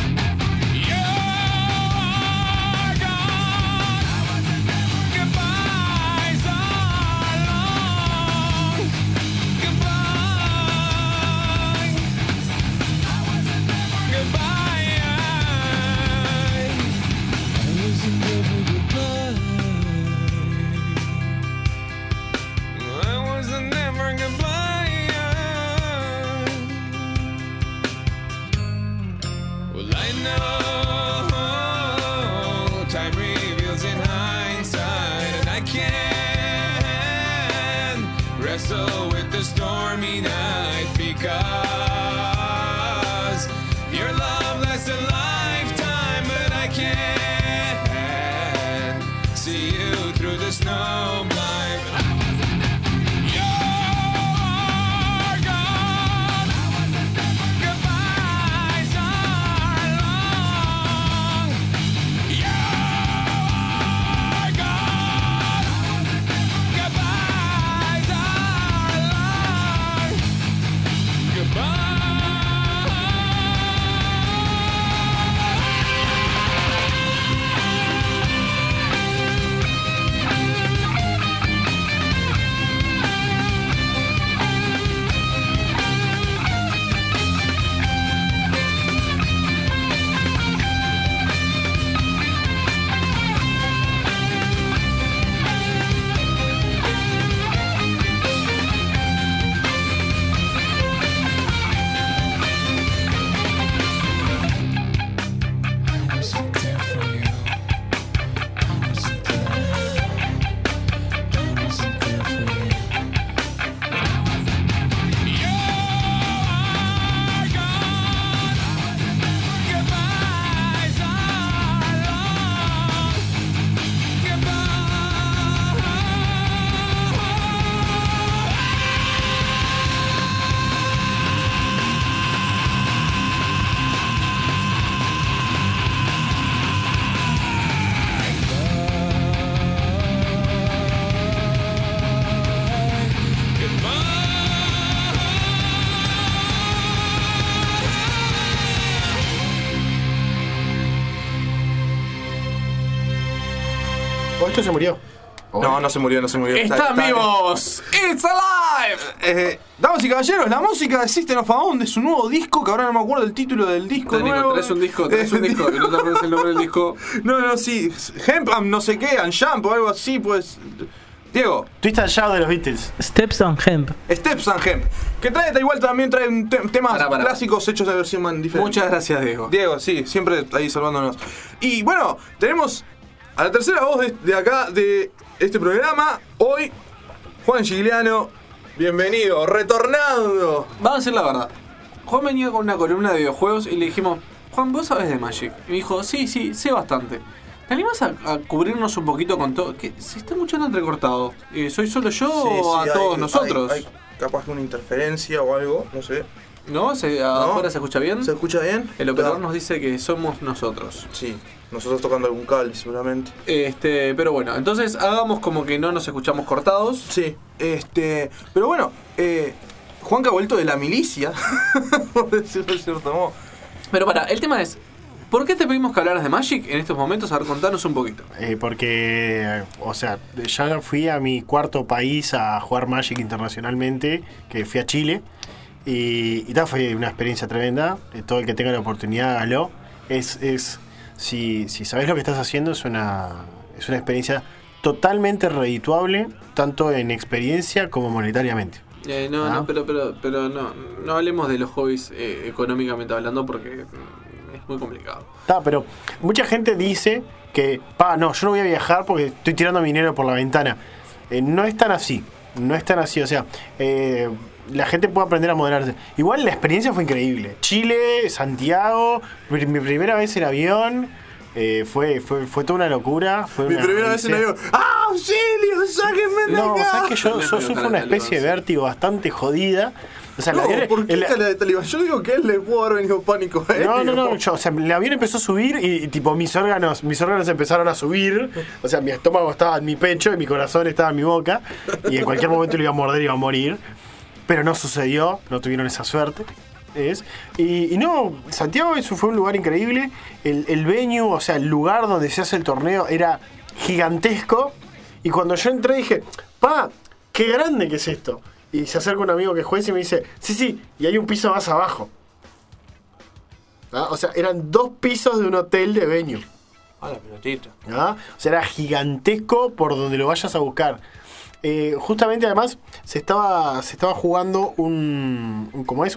K: Wrestle with the stormy night because your love lasts a lifetime, but I can't see you through the snow blind.
L: ¿Esto se murió?
B: No, no se murió, no se murió.
A: ¡Están vivos! ¡It's alive!
B: Damas y caballeros, la música de System of a Down de su nuevo disco, que ahora no me acuerdo el título del disco nuevo.
A: Traes un disco, que no te acuerdas el nombre del disco.
B: No, sí. Hemp, no sé qué, and Jump o algo así, pues. Diego.
L: Twist and Shout de los Beatles.
M: Steps and Hemp.
B: Steps and Hemp. Que trae, igual también trae temas clásicos hechos de versión diferente.
A: Muchas gracias, Diego.
B: Diego, sí, siempre ahí salvándonos. Y bueno, tenemos a la tercera voz de acá, de este programa. Hoy, Juan Gigliano, bienvenido, retornando.
A: Vamos a decir la verdad. Juan venía con una columna de videojuegos y le dijimos, Juan, ¿vos sabés de Magic? Y me dijo, sí, sé bastante. ¿Te animás a cubrirnos un poquito con todo? Que se está escuchando entrecortado. ¿Soy solo yo o a todos nosotros?
B: Hay capaz que una interferencia o algo, no sé.
A: ¿No? ¿Afuera se escucha bien?
B: ¿Se escucha bien?
A: El operador nos dice que somos nosotros.
B: Sí, nosotros tocando algún cable seguramente.
A: Pero bueno, entonces hagamos como que no nos escuchamos cortados.
B: Sí, pero bueno, Juanca ha vuelto de la milicia, por decirlo de cierto modo.
A: Pero el tema es, ¿por qué te pedimos que hablaras de Magic en estos momentos? A ver, contanos un poquito.
L: Porque, ya fui a mi cuarto país a jugar Magic internacionalmente, que fui a Chile. Y fue una experiencia tremenda. Todo el que tenga la oportunidad, hágalo. Si sabes lo que estás haciendo, es una experiencia totalmente redituable, tanto en experiencia como monetariamente.
A: Pero no hablemos de los hobbies económicamente hablando, porque es muy complicado.
L: Pero mucha gente dice que, yo no voy a viajar porque estoy tirando mi dinero por la ventana. No es tan así. O sea, la gente puede aprender a moderarse. Igual la experiencia fue increíble. Chile, Santiago, mi primera vez en avión. Fue toda una locura.
B: Mi primera vez en avión. ¡Ah, auxilio! ¡Sáquenme de acá!
L: No, sabes que yo sufro una especie de vértigo bastante jodida. O sea,
B: ¿por qué de talibán? Yo digo que él le pudo haber venido pánico a él.
L: No. El avión empezó a subir y tipo mis órganos empezaron a subir. O sea, mi estómago estaba en mi pecho y mi corazón estaba en mi boca. Y en cualquier momento lo iba a morder y iba a morir. Pero no sucedió, no tuvieron esa suerte. Santiago eso fue un lugar increíble. El venue, o sea, el lugar donde se hace el torneo era gigantesco. Y cuando yo entré dije, qué grande que es esto. Y se acerca un amigo que es juez y me dice, sí, y hay un piso más abajo. O sea, eran 2 pisos de un hotel de venue.
B: La pelotita.
L: O sea, era gigantesco por donde lo vayas a buscar. Justamente además se estaba jugando una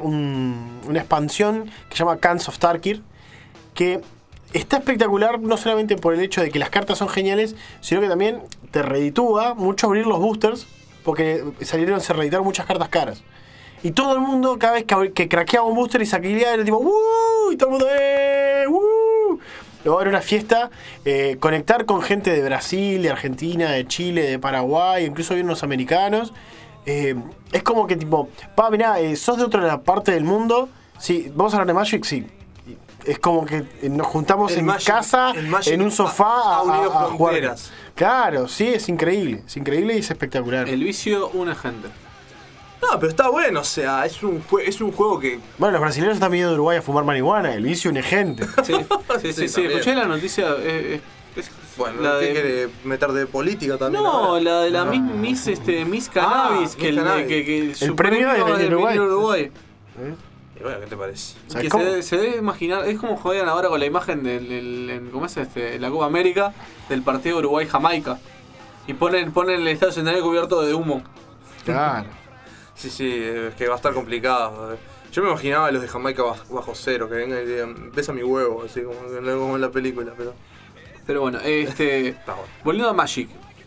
L: expansión que se llama Khans of Tarkir, que está espectacular no solamente por el hecho de que las cartas son geniales, sino que también te reditúa mucho abrir los boosters, porque se reeditaron muchas cartas caras. Y todo el mundo, cada vez que craqueaba un booster y saqueaba, era tipo ¡wuuu! Y todo el mundo ¡wuuu! Luego era una fiesta, conectar con gente de Brasil, de Argentina, de Chile, de Paraguay, incluso hay unos americanos. Es como que tipo, mirá, sos de otra parte del mundo, sí, vamos a hablar de Magic, sí. Es como que nos juntamos en casa, en un sofá a jugar. Claro, sí, es increíble y es espectacular.
A: El vicio une gente.
B: No, pero está bueno, o sea, es un juego que...
L: Bueno, los brasileños están viniendo de Uruguay a fumar marihuana, el vicio une gente.
A: Sí, escuché la noticia...
B: Bueno, la ¿qué quiere meter de política también?
A: No,
B: ahora?
A: la de la Miss Cannabis, que
L: el premio de Uruguay.
B: Y bueno, ¿qué te parece?
A: Que se debe imaginar, es como juegan ahora con la imagen ¿cómo es la Copa América? Del partido Uruguay-Jamaica. Y ponen el estadio centenario cubierto de humo.
L: Claro.
B: Sí, es que va a estar complicado. Yo me imaginaba a los de Jamaica bajo cero, que vengan y digan, besa mi huevo, así como en la película,
A: pero bueno, volviendo a Magic,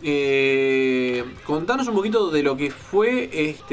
A: contanos un poquito de lo que fue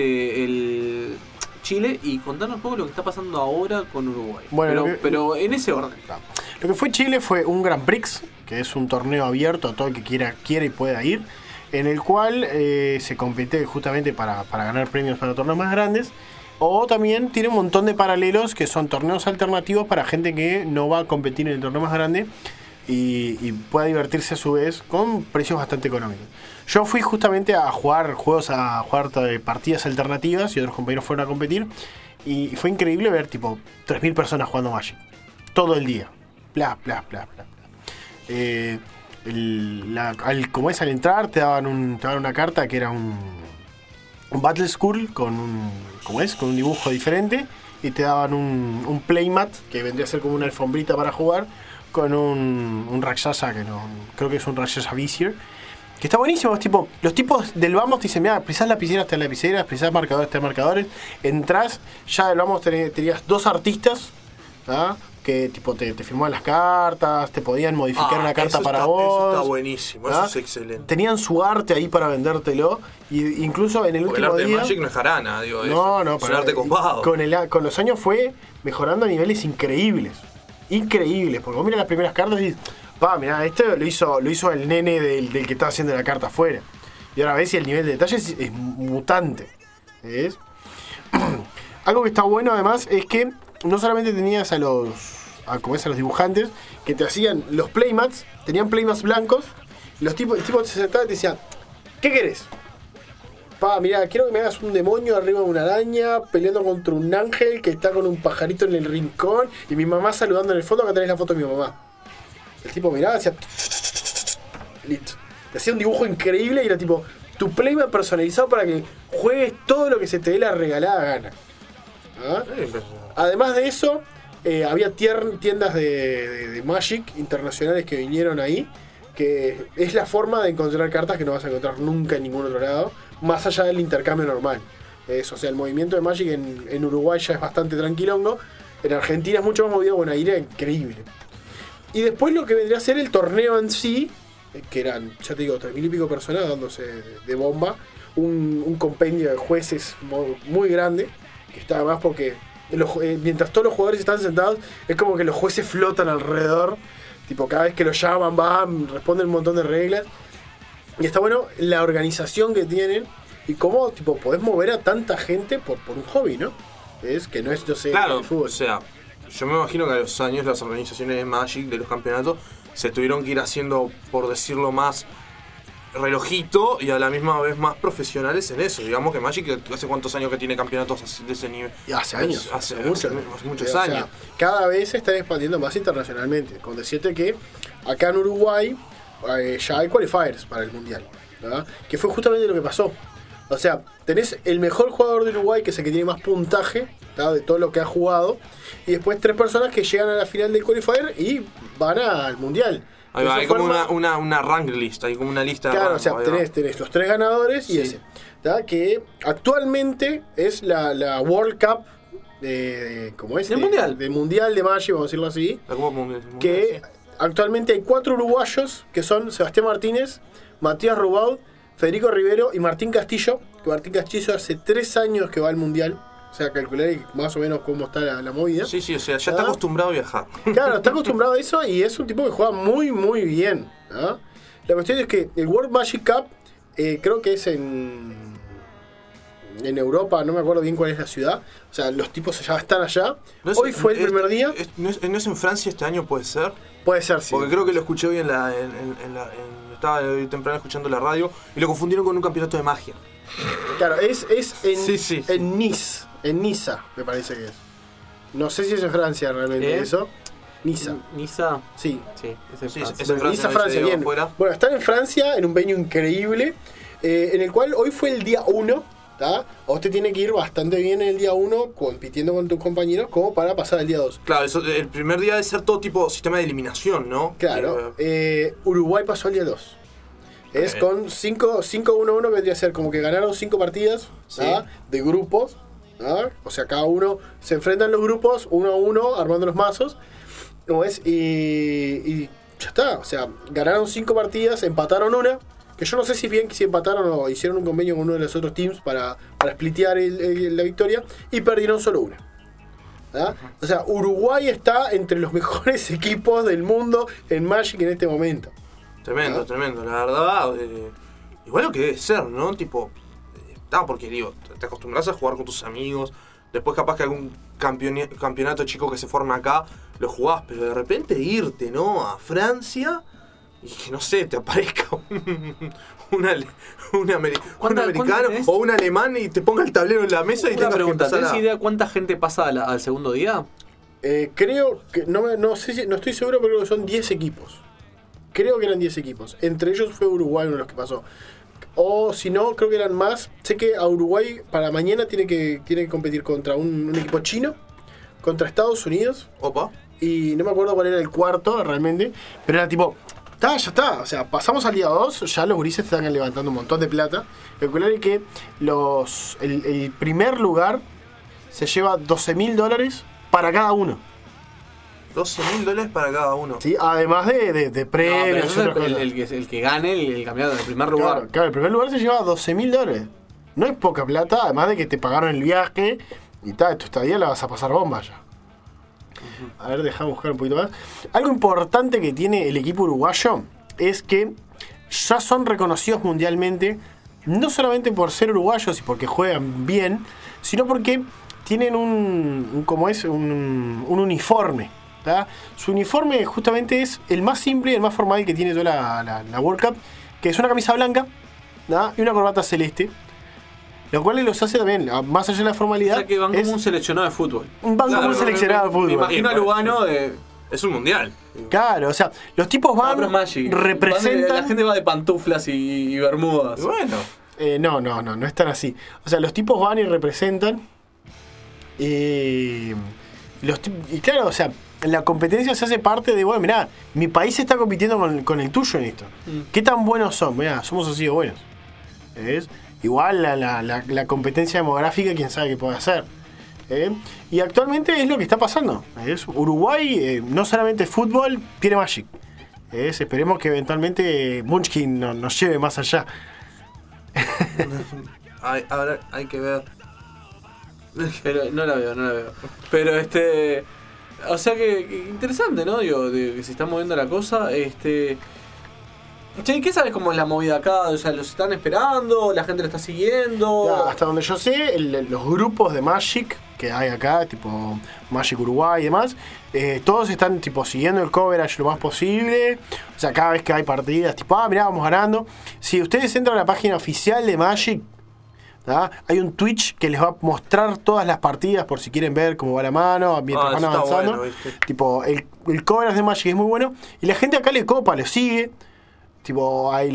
A: el Chile y contanos un poco lo que está pasando ahora con Uruguay.
L: Bueno,
A: pero en ese orden.
L: Lo que fue Chile fue un Grand Prix, que es un torneo abierto a todo el que quiera y pueda ir, en el cual se compite justamente para ganar premios para torneos más grandes. O también tiene un montón de paralelos que son torneos alternativos para gente que no va a competir en el torneo más grande y pueda divertirse a su vez con precios bastante económicos. Yo fui justamente a jugar partidas alternativas y otros compañeros fueron a competir y fue increíble ver tipo 3.000 personas jugando Magic todo el día. Bla. Al entrar te daban una carta que era un Battle School con un dibujo diferente y te daban un playmat que vendría a ser como una alfombrita para jugar con un Rakshasa que no creo que es un Rakshasa Vizier, que está buenísimo. Es tipo, los tipos del Vamos te dicen, mira, precisás lapiceras, te lapiceras, precisás marcadores, te marcadores. Entrás, ya del Vamos tenías 2 artistas, ¿ah? Que tipo te firmaban las cartas, te podían modificar una carta para vos.
B: Eso está buenísimo, eso es excelente.
L: Tenían su arte ahí para vendértelo. Y incluso en el último
B: día. El arte
L: de
B: Magic no es jarana, digo.
L: No,
B: es un arte copado.
L: Con los años fue mejorando a niveles increíbles. increíbles. Porque vos mirás las primeras cartas y mirá, esto lo hizo el nene del que estaba haciendo la carta afuera. Y ahora ves y el nivel de detalle es mutante. ¿Ves? Algo que está bueno además es que no solamente tenías a los dibujantes que te hacían los playmats, tenían playmats blancos, el tipo se sentaba y te decía, ¿qué querés? Mirá, quiero que me hagas un demonio arriba de una araña peleando contra un ángel que está con un pajarito en el rincón y mi mamá saludando en el fondo. Acá tenés la foto de mi mamá. El tipo miraba y decía, listo. Te hacía un dibujo increíble y era tipo tu playmat personalizado para que juegues todo lo que se te dé la regalada gana. ¿Ah? Además de eso, había tiendas de Magic internacionales que vinieron ahí, que es la forma de encontrar cartas que no vas a encontrar nunca en ningún otro lado, más allá del intercambio normal. O sea, el movimiento de Magic en Uruguay ya es bastante tranquilongo, en Argentina es mucho más movido, bueno, ahí era increíble. Y después lo que vendría a ser el torneo en sí, que eran, ya te digo, 3.000 y pico personas dándose de bomba, un compendio de jueces muy grande, que está además porque mientras todos los jugadores están sentados, es como que los jueces flotan alrededor, tipo cada vez que los llaman, van, responden un montón de reglas. Y está bueno la organización que tienen y cómo tipo podés mover a tanta gente por un hobby, ¿no? Es que no es, yo sé,
B: claro,
L: el fútbol.
B: O sea, yo me imagino que a los años las organizaciones de Magic, de los campeonatos, se tuvieron que ir haciendo, por decirlo más, relojito y a la misma vez más profesionales en eso. Digamos que Magic hace cuántos años que tiene campeonatos de ese nivel.
L: Y hace años.
B: Hace muchos años.
L: O sea, cada vez se están expandiendo más internacionalmente. Con decirte que acá en Uruguay ya hay qualifiers para el mundial, ¿verdad? Que fue justamente lo que pasó. O sea, tenés el mejor jugador de Uruguay, que es el que tiene más puntaje, ¿verdad? De todo lo que ha jugado, y después 3 personas que llegan a la final del qualifier y van al mundial.
B: Ahí va, hay como una rank list, hay como una lista.
L: Claro, o sea, tenés los 3 ganadores y ese, ¿verdad? Que actualmente es la World Cup ¿cómo es?
A: ¿Del mundial?
L: Del mundial de Magic, vamos a decirlo así.
B: La Copa Mundial,
L: que sí. Actualmente hay 4 uruguayos, que son Sebastián Martínez, Matías Rubaud, Federico Rivero y Martín Castillo. Que Martín Castillo hace 3 años que va al mundial. O sea, calcular más o menos cómo está la movida.
B: Sí, o sea, ya está acostumbrado a viajar.
L: Claro, está acostumbrado a eso y es un tipo que juega muy, muy bien. ¿Ah? La cuestión es que el World Magic Cup, creo que es en Europa, no me acuerdo bien cuál es la ciudad. O sea, los tipos ya están allá. Hoy fue el primer día.
B: ¿No es en Francia este año, puede ser?
L: Puede ser, sí.
B: Porque creo que lo escuché hoy estaba hoy temprano escuchando la radio y lo confundieron con un campeonato de magia.
L: Claro, es en,
B: sí.
L: En Nice. En Niza, me parece que es. No sé si es en Francia realmente eso. Niza.
A: ¿Niza?
L: Sí.
A: Sí, es en Francia.
B: Es en Francia,
L: Niza, Francia, bien.
B: Afuera.
L: Bueno, están en Francia, en un venue increíble, en el cual hoy fue el día 1, ¿tá? Vos te tiene que ir bastante bien en el día 1, compitiendo con tus compañeros, como para pasar al día 2.
B: Claro, eso, el primer día debe ser todo tipo sistema de eliminación, ¿no?
L: Claro. Uruguay pasó al día 2. Es con 5-1-1, que vendría a ser como que ganaron 5 partidas,
B: sí,
L: de grupos. O sea, cada uno se enfrentan los grupos 1-1 armando los mazos, ¿no es? Y ya está, o sea, ganaron 5 partidas, empataron una, que yo no sé si bien si empataron o hicieron un convenio con uno de los otros teams para splitear la victoria, y perdieron solo una. O sea, Uruguay está entre los mejores equipos del mundo en Magic en este momento.
B: Tremendo, la verdad. Igual lo que debe ser, ¿no? Tipo, porque digo, te acostumbras a jugar con tus amigos, después capaz que algún campeonato chico que se forma acá lo jugás, pero de repente irte, ¿no? A Francia y que no sé, te aparezca un americano o un alemán y te ponga el tablero en la mesa y
A: una
B: tengas
A: pregunta,
B: que
A: ¿tenés idea cuánta gente pasa al segundo día?
L: Creo que, no estoy seguro, pero creo que son 10 equipos. Creo que eran 10 equipos. Entre ellos fue Uruguay uno de los que pasó. O si no, creo que eran más. Sé que a Uruguay para mañana tiene que competir contra un equipo chino, contra Estados Unidos.
B: Opa.
L: Y no me acuerdo cuál era el cuarto realmente. Pero era tipo, ya está. O sea, pasamos al día 2, ya los gurises están levantando un montón de plata. Calcular que el primer lugar se lleva $12.000 para cada uno.
B: $12.000 para cada uno.
L: Sí, además de premios.
A: No, el que gane el campeonato del primer lugar.
L: Claro, el primer lugar se lleva $12.000. No es poca plata, además de que te pagaron el viaje y tal, tu estadía la vas a pasar bomba ya. A ver, déjame buscar un poquito más. Algo importante que tiene el equipo uruguayo es que ya son reconocidos mundialmente, no solamente por ser uruguayos y porque juegan bien, sino porque tienen un uniforme. ¿tá? Su uniforme justamente es el más simple y el más formal que tiene toda la World Cup, que es una camisa blanca, ¿tá? y una corbata celeste. Lo cual los hace también, más allá de la formalidad.
A: O sea que van como un seleccionado de fútbol.
L: Van como un seleccionado de fútbol.
A: Me imagino a Lugano de.
B: Es un mundial.
L: Claro, o sea, los tipos van, representan.
A: La gente va de pantuflas y bermudas.
B: Y bueno.
L: No es tan así. O sea, los tipos van y representan. Y claro, o sea, la competencia se hace parte de, bueno, mirá, mi país está compitiendo con el tuyo en esto. ¿Qué tan buenos son? Mirá, somos así de buenos. ¿Ves? Igual la competencia demográfica, quién sabe qué puede hacer. Y actualmente es lo que está pasando. Uruguay, no solamente fútbol, tiene Magic. Esperemos que eventualmente Munchkin nos lleve más allá.
B: Ahora hay que ver.
A: Pero no la veo. Pero o sea que interesante, ¿no? Digo, de que se está moviendo la cosa. Che, ¿qué sabes cómo es la movida acá? O sea, ¿los están esperando? ¿La gente lo está siguiendo?
L: Ya, hasta donde yo sé, los grupos de Magic que hay acá, tipo Magic Uruguay y demás, todos están tipo siguiendo el coverage lo más posible. O sea, cada vez que hay partidas, tipo, mirá, vamos ganando. Si ustedes entran a la página oficial de Magic, ¿tá? Hay un Twitch que les va a mostrar todas las partidas por si quieren ver cómo va la mano mientras van avanzando. Bueno, tipo, el coverage de Magic es muy bueno y la gente acá le copa, lo sigue. Tipo, hay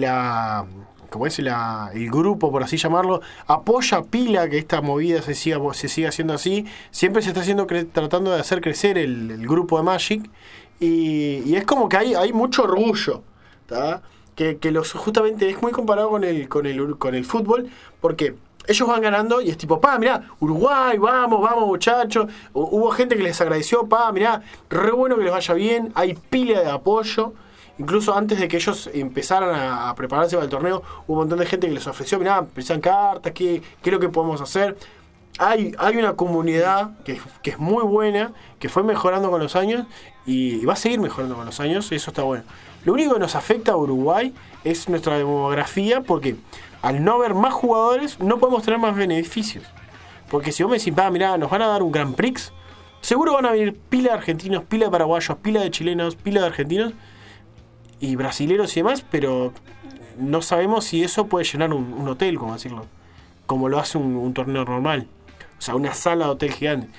L: el grupo, por así llamarlo, apoya pila que esta movida se siga haciendo así. Siempre se está tratando de hacer crecer el grupo de Magic. Y es como que hay mucho orgullo, ¿tá? Que justamente es muy comparado con el fútbol, porque ellos van ganando y es tipo, mirá, Uruguay, vamos muchachos. Hubo gente que les agradeció, mirá, re bueno que les vaya bien, hay pila de apoyo. Incluso antes de que ellos empezaran a prepararse para el torneo, hubo un montón de gente que les ofreció, mirá, presentan cartas, ¿qué es lo que podemos hacer? Hay una comunidad que es muy buena, que fue mejorando con los años y va a seguir mejorando con los años, y eso está bueno. Lo único que nos afecta a Uruguay es nuestra demografía, porque al no haber más jugadores, no podemos tener más beneficios. Porque si vos me decís, mirá, nos van a dar un Grand Prix, seguro van a venir pila de argentinos, pila de paraguayos, pila de chilenos, pila de argentinos y brasileros y demás, pero no sabemos si eso puede llenar un hotel, como decirlo, como lo hace un torneo normal, o sea, una sala de hotel gigante.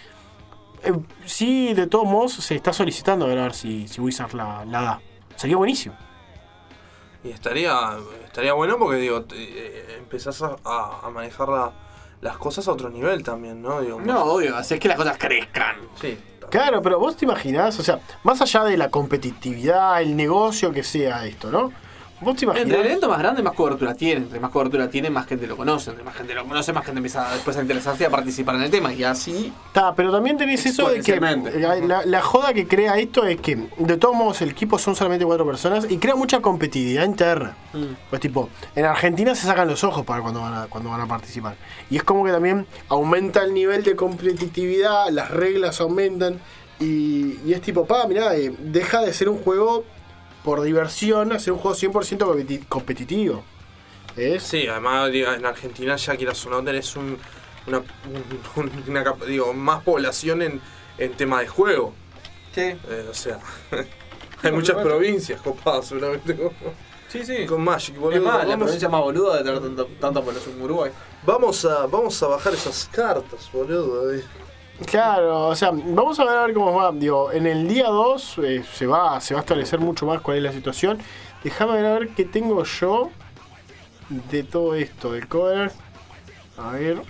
L: Sí, de todos modos se está solicitando a ver si Wizards la da. Sería buenísimo.
B: Y estaría bueno porque digo, empezás a manejar las cosas a otro nivel también, ¿no? Digo,
A: no, obvio, hacer que las cosas crezcan.
B: Sí.
L: Claro, pero vos te imaginás, o sea, más allá de la competitividad, el negocio que sea esto, ¿no? Vos te imaginás.
A: Entre el evento más grande, más cobertura tiene. Entre más cobertura tiene, más gente lo conoce. Entre más gente lo conoce, más gente empieza después a interesarse y a participar en el tema. Y así.
L: Pero también tenés eso de que la joda que crea esto es que, de todos modos, el equipo son solamente 4 personas y crea mucha competitividad interna. Pues, tipo, en Argentina se sacan los ojos para cuando van a participar. Y es como que también aumenta el nivel de competitividad, las reglas aumentan. Y es tipo, mirá, deja de ser un juego por diversión a ser un juego 100% competitivo.
B: Sí, además en Argentina ya quieras o no tenés más población en tema de juego.
A: Sí.
B: O sea, hay muchas provincias copadas seguramente.
A: Sí.
B: Con Magic, boludo.
A: Es más, la provincia más boluda de tener tanta población como Uruguay.
B: Vamos a bajar esas cartas, boludo.
L: Claro, o sea, vamos a ver cómo va. Digo, en el día 2 se va a establecer mucho más cuál es la situación. Déjame ver qué tengo yo de todo esto, del cover. A ver.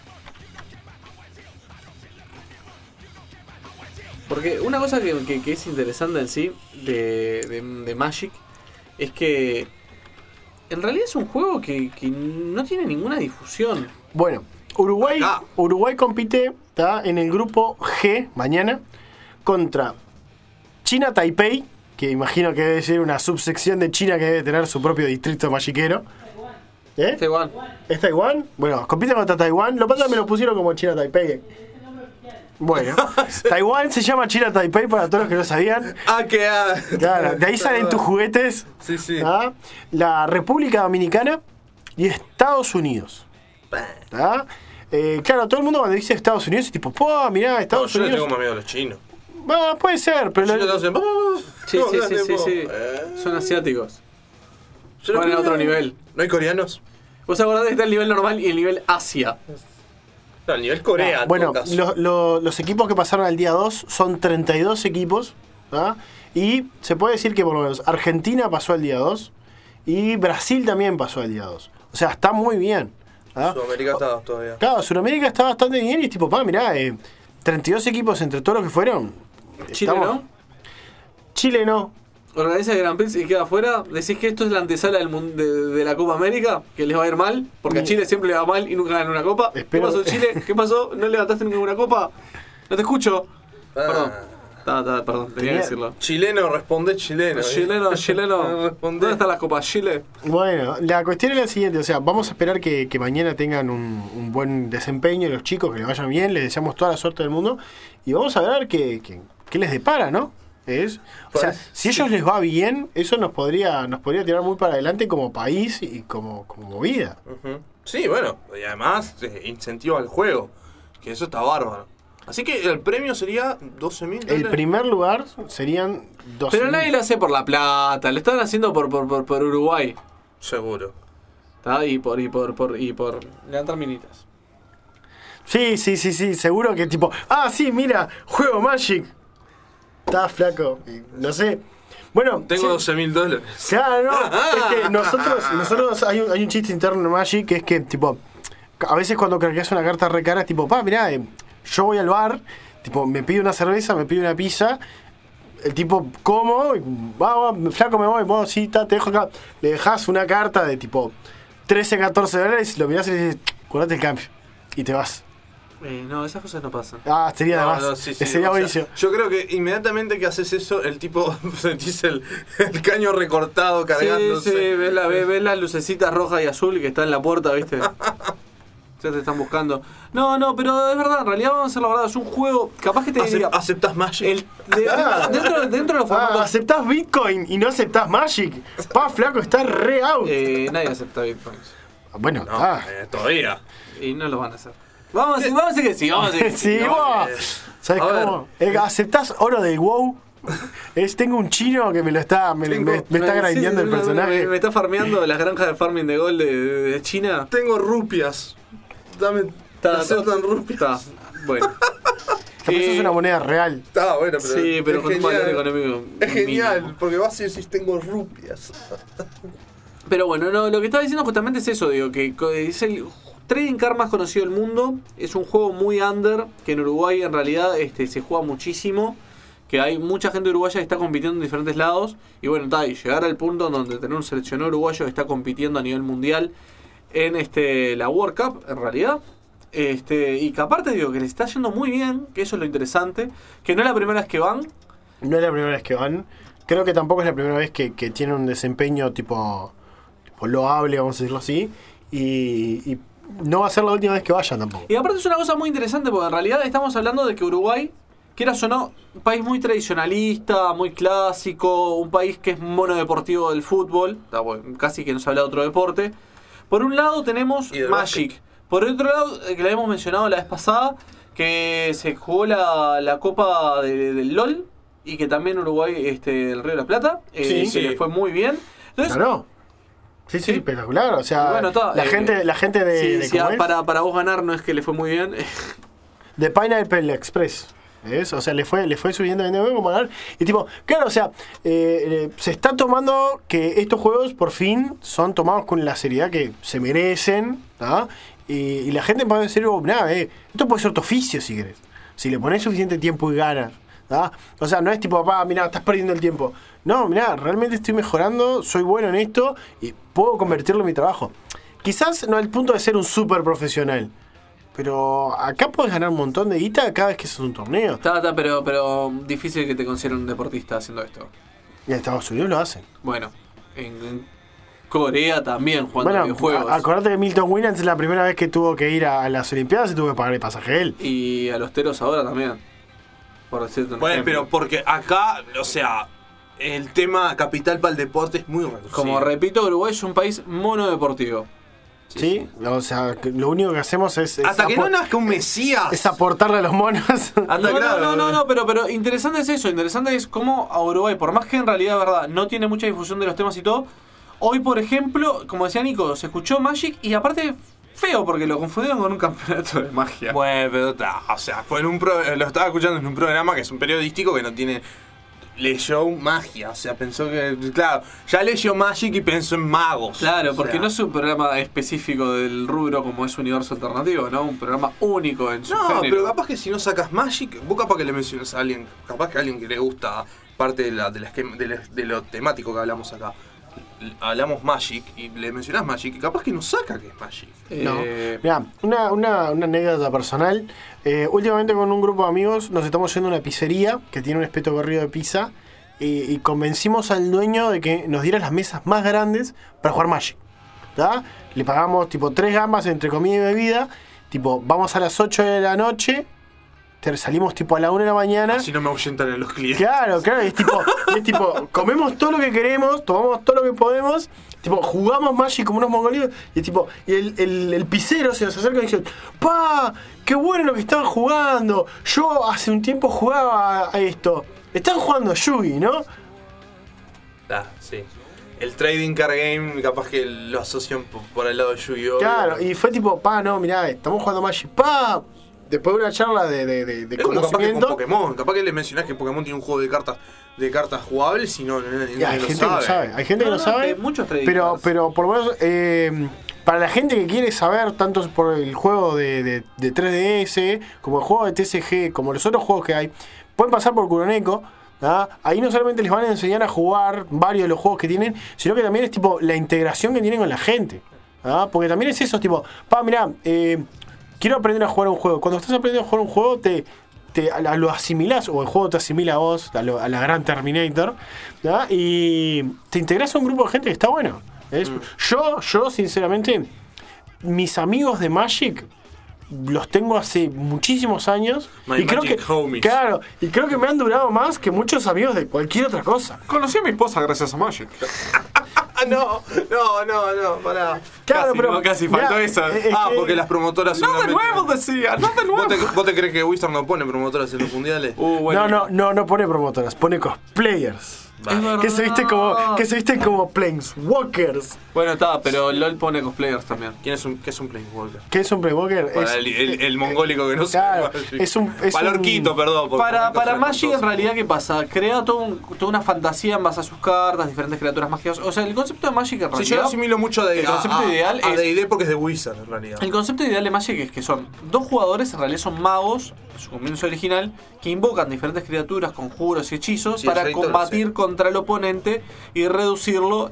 A: Porque una cosa que es interesante en sí de Magic es que en realidad es un juego que no tiene ninguna difusión.
L: Bueno, Uruguay compite en el grupo G mañana contra China Taipei, que imagino que debe ser una subsección de China que debe tener su propio distrito magiquero.
A: Taiwán.
L: ¿Es Taiwán? Bueno, compite contra Taiwán. Lo que pasa es que me lo pusieron como China Taipei. Bueno, Taiwán se llama China Taipei para todos los que no sabían. Claro, de ahí salen tus juguetes.
B: Sí.
L: ¿Ah? La República Dominicana y Estados Unidos. ¿Ah? Claro, todo el mundo cuando dice Estados Unidos es tipo, mirá, Estados
B: Unidos. Yo le
L: Unidos.
B: tengo más miedo a los chinos.
L: Puede ser, pero
A: Sí. Son asiáticos. Van a otro nivel.
B: ¿No hay coreanos?
A: ¿Vos acordás que está el nivel normal y el nivel Asia?
B: No, el nivel Corea.
L: Bueno, los equipos que pasaron al día 2 son 32 equipos. ¿Ah? Y se puede decir que por lo menos Argentina pasó al día 2 y Brasil también pasó al día 2. O sea, está muy bien. ¿Ah?
B: Sudamérica está todavía.
L: Claro, Sudamérica está bastante bien y es tipo, mirá, 32 equipos entre todos los que fueron.
A: Chile, ¿no?
L: Chile no.
A: Organiza el Grand Prix y queda afuera. Decís que esto es la antesala de la Copa América, que les va a ir mal, porque a Chile siempre le va mal y nunca ganan una copa. ¿Qué pasó, Chile? ¿Qué pasó? ¿No levantaste ninguna copa? No te escucho. Perdón. Perdón, tenía que decirlo.
B: Chileno, responde chileno.
A: Chileno. ¿Dónde están las copas? Chile.
L: Bueno, la cuestión es la siguiente, o sea, vamos a esperar que mañana tengan un buen desempeño los chicos, que les vayan bien, les deseamos toda la suerte del mundo y vamos a ver qué les depara, ¿no? O sea, si ellos les va bien, eso nos podría tirar muy para adelante como país y como movida.
B: Sí, bueno, y además incentivo al juego, que eso está bárbaro. Así que el premio sería $12.000.
L: El primer lugar serían $12.000.
A: Pero nadie lo hace por la plata, lo están haciendo por Uruguay.
B: Seguro.
A: ¿Está? Y por levantar minitas.
L: Sí, seguro que tipo, sí, mira, juego Magic. Está flaco, no sé. Bueno,
B: tengo $12.000.
L: Claro, no, es que nosotros hay un chiste interno en Magic que es que tipo, a veces cuando craqueas una carta re cara, tipo, mirá, yo voy al bar, tipo, me pide una cerveza, me pide una pizza, el tipo como, flaco me voy, vos sí, te dejo acá, le dejas una carta de tipo $13-14, lo mirás y le dices, guardate el cambio, y te vas.
A: No, esas cosas no pasan.
L: Sería además. Sería buenísimo.
B: Yo creo que inmediatamente que haces eso, el tipo sentís el caño recortado cargándose.
A: Sí, ves las lucecitas rojas y azul que están en la puerta, ¿viste? Ya te están buscando. No, pero es verdad, en realidad vamos a hacer la verdad, es un juego, capaz que te diría...
B: ¿Aceptás Magic?
A: Dentro de los formatos...
L: ¿Aceptás Bitcoin y no aceptás Magic? Flaco, está re out.
A: Nadie acepta Bitcoin.
L: Bueno,
B: todavía.
A: Y no lo van a hacer. Vamos a decir que sí,
L: Sí, vos. ¿Sabes cómo? ¿Aceptás oro del WoW? Tengo un chino que me está grindeando el personaje.
A: Me está farmeando las granjas de farming de gold de China.
B: Tengo rupias. ¿Aceptan rupias?
A: Bueno.
L: Eso es una moneda real.
B: Está bueno, pero.
A: Sí, pero con un valor económico.
B: Es genial, porque vas y decís, tengo rupias.
A: Pero bueno, lo que estaba diciendo justamente es eso, digo, que es el trading card más conocido del mundo. Es un juego muy under, que en Uruguay en realidad se juega muchísimo. Que hay mucha gente uruguaya que está compitiendo en diferentes lados. Y bueno, y llegar al punto en donde tener un seleccionado uruguayo que está compitiendo a nivel mundial en la World Cup, en realidad. Y que aparte digo que les está yendo muy bien, que eso es lo interesante. Que no es la primera vez que van.
L: No es la primera vez que van. Creo que tampoco es la primera vez que tienen un desempeño tipo loable, vamos a decirlo así. Y no va a ser la última vez que vayan tampoco.
A: Y aparte es una cosa muy interesante porque en realidad estamos hablando de que Uruguay, quieras o no, un país muy tradicionalista, muy clásico, un país que es monodeportivo del fútbol, casi que no se habla de otro deporte. Por un lado tenemos Magic. Básquet. Por otro lado, que la hemos mencionado la vez pasada, que se jugó la Copa del LOL y que también Uruguay, el Río de la Plata, que le fue muy bien. Entonces,
L: claro. Sí, espectacular. O sea,
A: bueno,
L: la gente de
A: sí, para vos ganar no es que le fue muy bien.
L: De Pineapple Express. ¿Ves? O sea, le fue subiendo como ganar. Y tipo, claro, o sea, se está tomando que estos juegos por fin son tomados con la seriedad que se merecen, ¿no? Y la gente puede decir, esto puede ser tu oficio si querés. Si le pones suficiente tiempo y ganas, ¿no? O sea, no es tipo, mirá, estás perdiendo el tiempo. No, mirá, realmente estoy mejorando, soy bueno en esto y puedo convertirlo en mi trabajo. Quizás no al punto de ser un súper profesional. Pero acá puedes ganar un montón de guita cada vez que haces un torneo.
A: Pero difícil que te consideren un deportista haciendo esto.
L: Y en Estados Unidos lo hacen.
A: Bueno, Corea también jugando
L: Bueno,
A: videojuegos.
L: acordate que Milton Winans es la primera vez que tuvo que ir a las Olimpiadas y tuvo que pagar el pasaje él.
A: Y a los teros ahora también. Por decirte un
B: Bueno,
A: ejemplo.
B: pero porque acá, o sea, el tema capital para el deporte es muy reducido.
A: Como repito, Uruguay es un país monodeportivo.
L: Sí, o sea, que lo único que hacemos es
B: hasta que no nazca un mesías.
L: Es aportarle a los monos.
A: No, pero interesante es eso. Interesante es cómo a Uruguay, por más que en realidad, verdad, no tiene mucha difusión de los temas y todo. Hoy, por ejemplo, como decía Nico, se escuchó Magic y aparte feo porque lo confundieron con un campeonato de magia.
B: Bueno, pero o sea, fue lo estaba escuchando en un programa que es un periodístico que no tiene. Leyó magia, o sea, pensó que. Claro, ya leyó Magic y pensó en magos.
A: Claro,
B: o
A: porque
B: sea.
A: no es un programa específico del rubro como es Universo Alternativo, ¿no? Un programa único en su
B: No,
A: género.
B: pero capaz que si no sacas Magic, vos capaz que le mencionas a alguien, capaz que a alguien que le gusta parte de lo temático que hablamos acá. Hablamos Magic y le mencionás Magic y capaz que no saca que es Magic.
L: No. Mirá, una anécdota personal. Últimamente con un grupo de amigos nos estamos yendo a una pizzería que tiene un espeto corrido de pizza y convencimos al dueño de que nos diera las mesas más grandes para jugar Magic. ¿Tá? Le pagamos tipo 3 gambas entre comida y bebida. Tipo, vamos a las 8 de la noche. Salimos tipo a la 1 de la mañana.
B: Así no me ahuyentan en los clientes.
L: Claro, es tipo, comemos todo lo que queremos, tomamos todo lo que podemos, tipo, jugamos Magic como unos mongolitos, y tipo, y el pizzero se nos acerca y dice, ¡pa! ¡Qué bueno lo que estaban jugando! Yo hace un tiempo jugaba a esto. Están jugando a Yugi, ¿no?
B: Ah, sí. El trading card game, capaz que lo asocian por el lado de Yu-Gi-Oh!
L: Claro, y fue tipo, no, mirá, estamos jugando Magic, después de una charla de
B: Es como capaz que con
L: conocimiento.
B: Pokémon, capaz que le mencionás que Pokémon tiene un juego de cartas jugables y no
L: Hay gente que no sabe, hay gente que no sabe,
A: muchos trading
L: pero
A: cards.
L: por lo menos para la gente que quiere saber tanto por el juego de 3DS como el juego de TCG, como los otros juegos que hay, pueden pasar por Kuroneko. Ahí no solamente les van a enseñar a jugar varios de los juegos que tienen, sino que también es tipo la integración que tienen con la gente. Porque también es eso, tipo, mirá, quiero aprender a jugar un juego. Cuando estás aprendiendo a jugar un juego, lo asimilás, o el juego te asimila a vos, a la gran Terminator, ¿verdad? Y te integras a un grupo de gente que está bueno. Yo, sinceramente, mis amigos de Magic los tengo hace muchísimos años.
B: My
L: y creo
B: Magic
L: que,
B: homies.
L: claro, y creo que me han durado más que muchos amigos de cualquier otra cosa.
A: Conocí a mi esposa gracias a Magic.
B: No, pará.
L: Claro,
B: Casi,
L: pero
B: no, casi faltó
L: mirá,
B: eso. Porque las promotoras
A: No de
B: solamente-
A: nuevo decía, no de nuevo.
B: ¿Vos te crees que Wizard no pone promotoras en los mundiales?
L: No pone promotoras, pone cosplayers. Que se visten como planeswalkers.
A: Bueno, está, pero LOL pone cosplayers también.
B: ¿Qué es un Planeswalker?
L: ¿Qué es un planeswalker?
B: Para el mongólico que no
L: claro,
B: sabe.
L: es un
B: Palorquito, perdón. porque
A: Para
B: Palorquito
A: Magic
B: suena
A: en realidad, ¿qué pasa? Crea toda una fantasía en base a sus cartas, diferentes criaturas mágicas. O sea, el concepto de Magic en
B: Sí,
A: realidad...
B: yo lo asimilo mucho
A: el concepto ideal
B: a
A: es...
B: D&D porque es de Wizard en realidad.
A: El concepto ideal de Magic es que son dos jugadores, en realidad son magos, en su comienzo original, que invocan diferentes criaturas, conjuros y hechizos
B: Sí,
A: para
B: el editor,
A: combatir
B: sí.
A: contra el oponente y reducirlo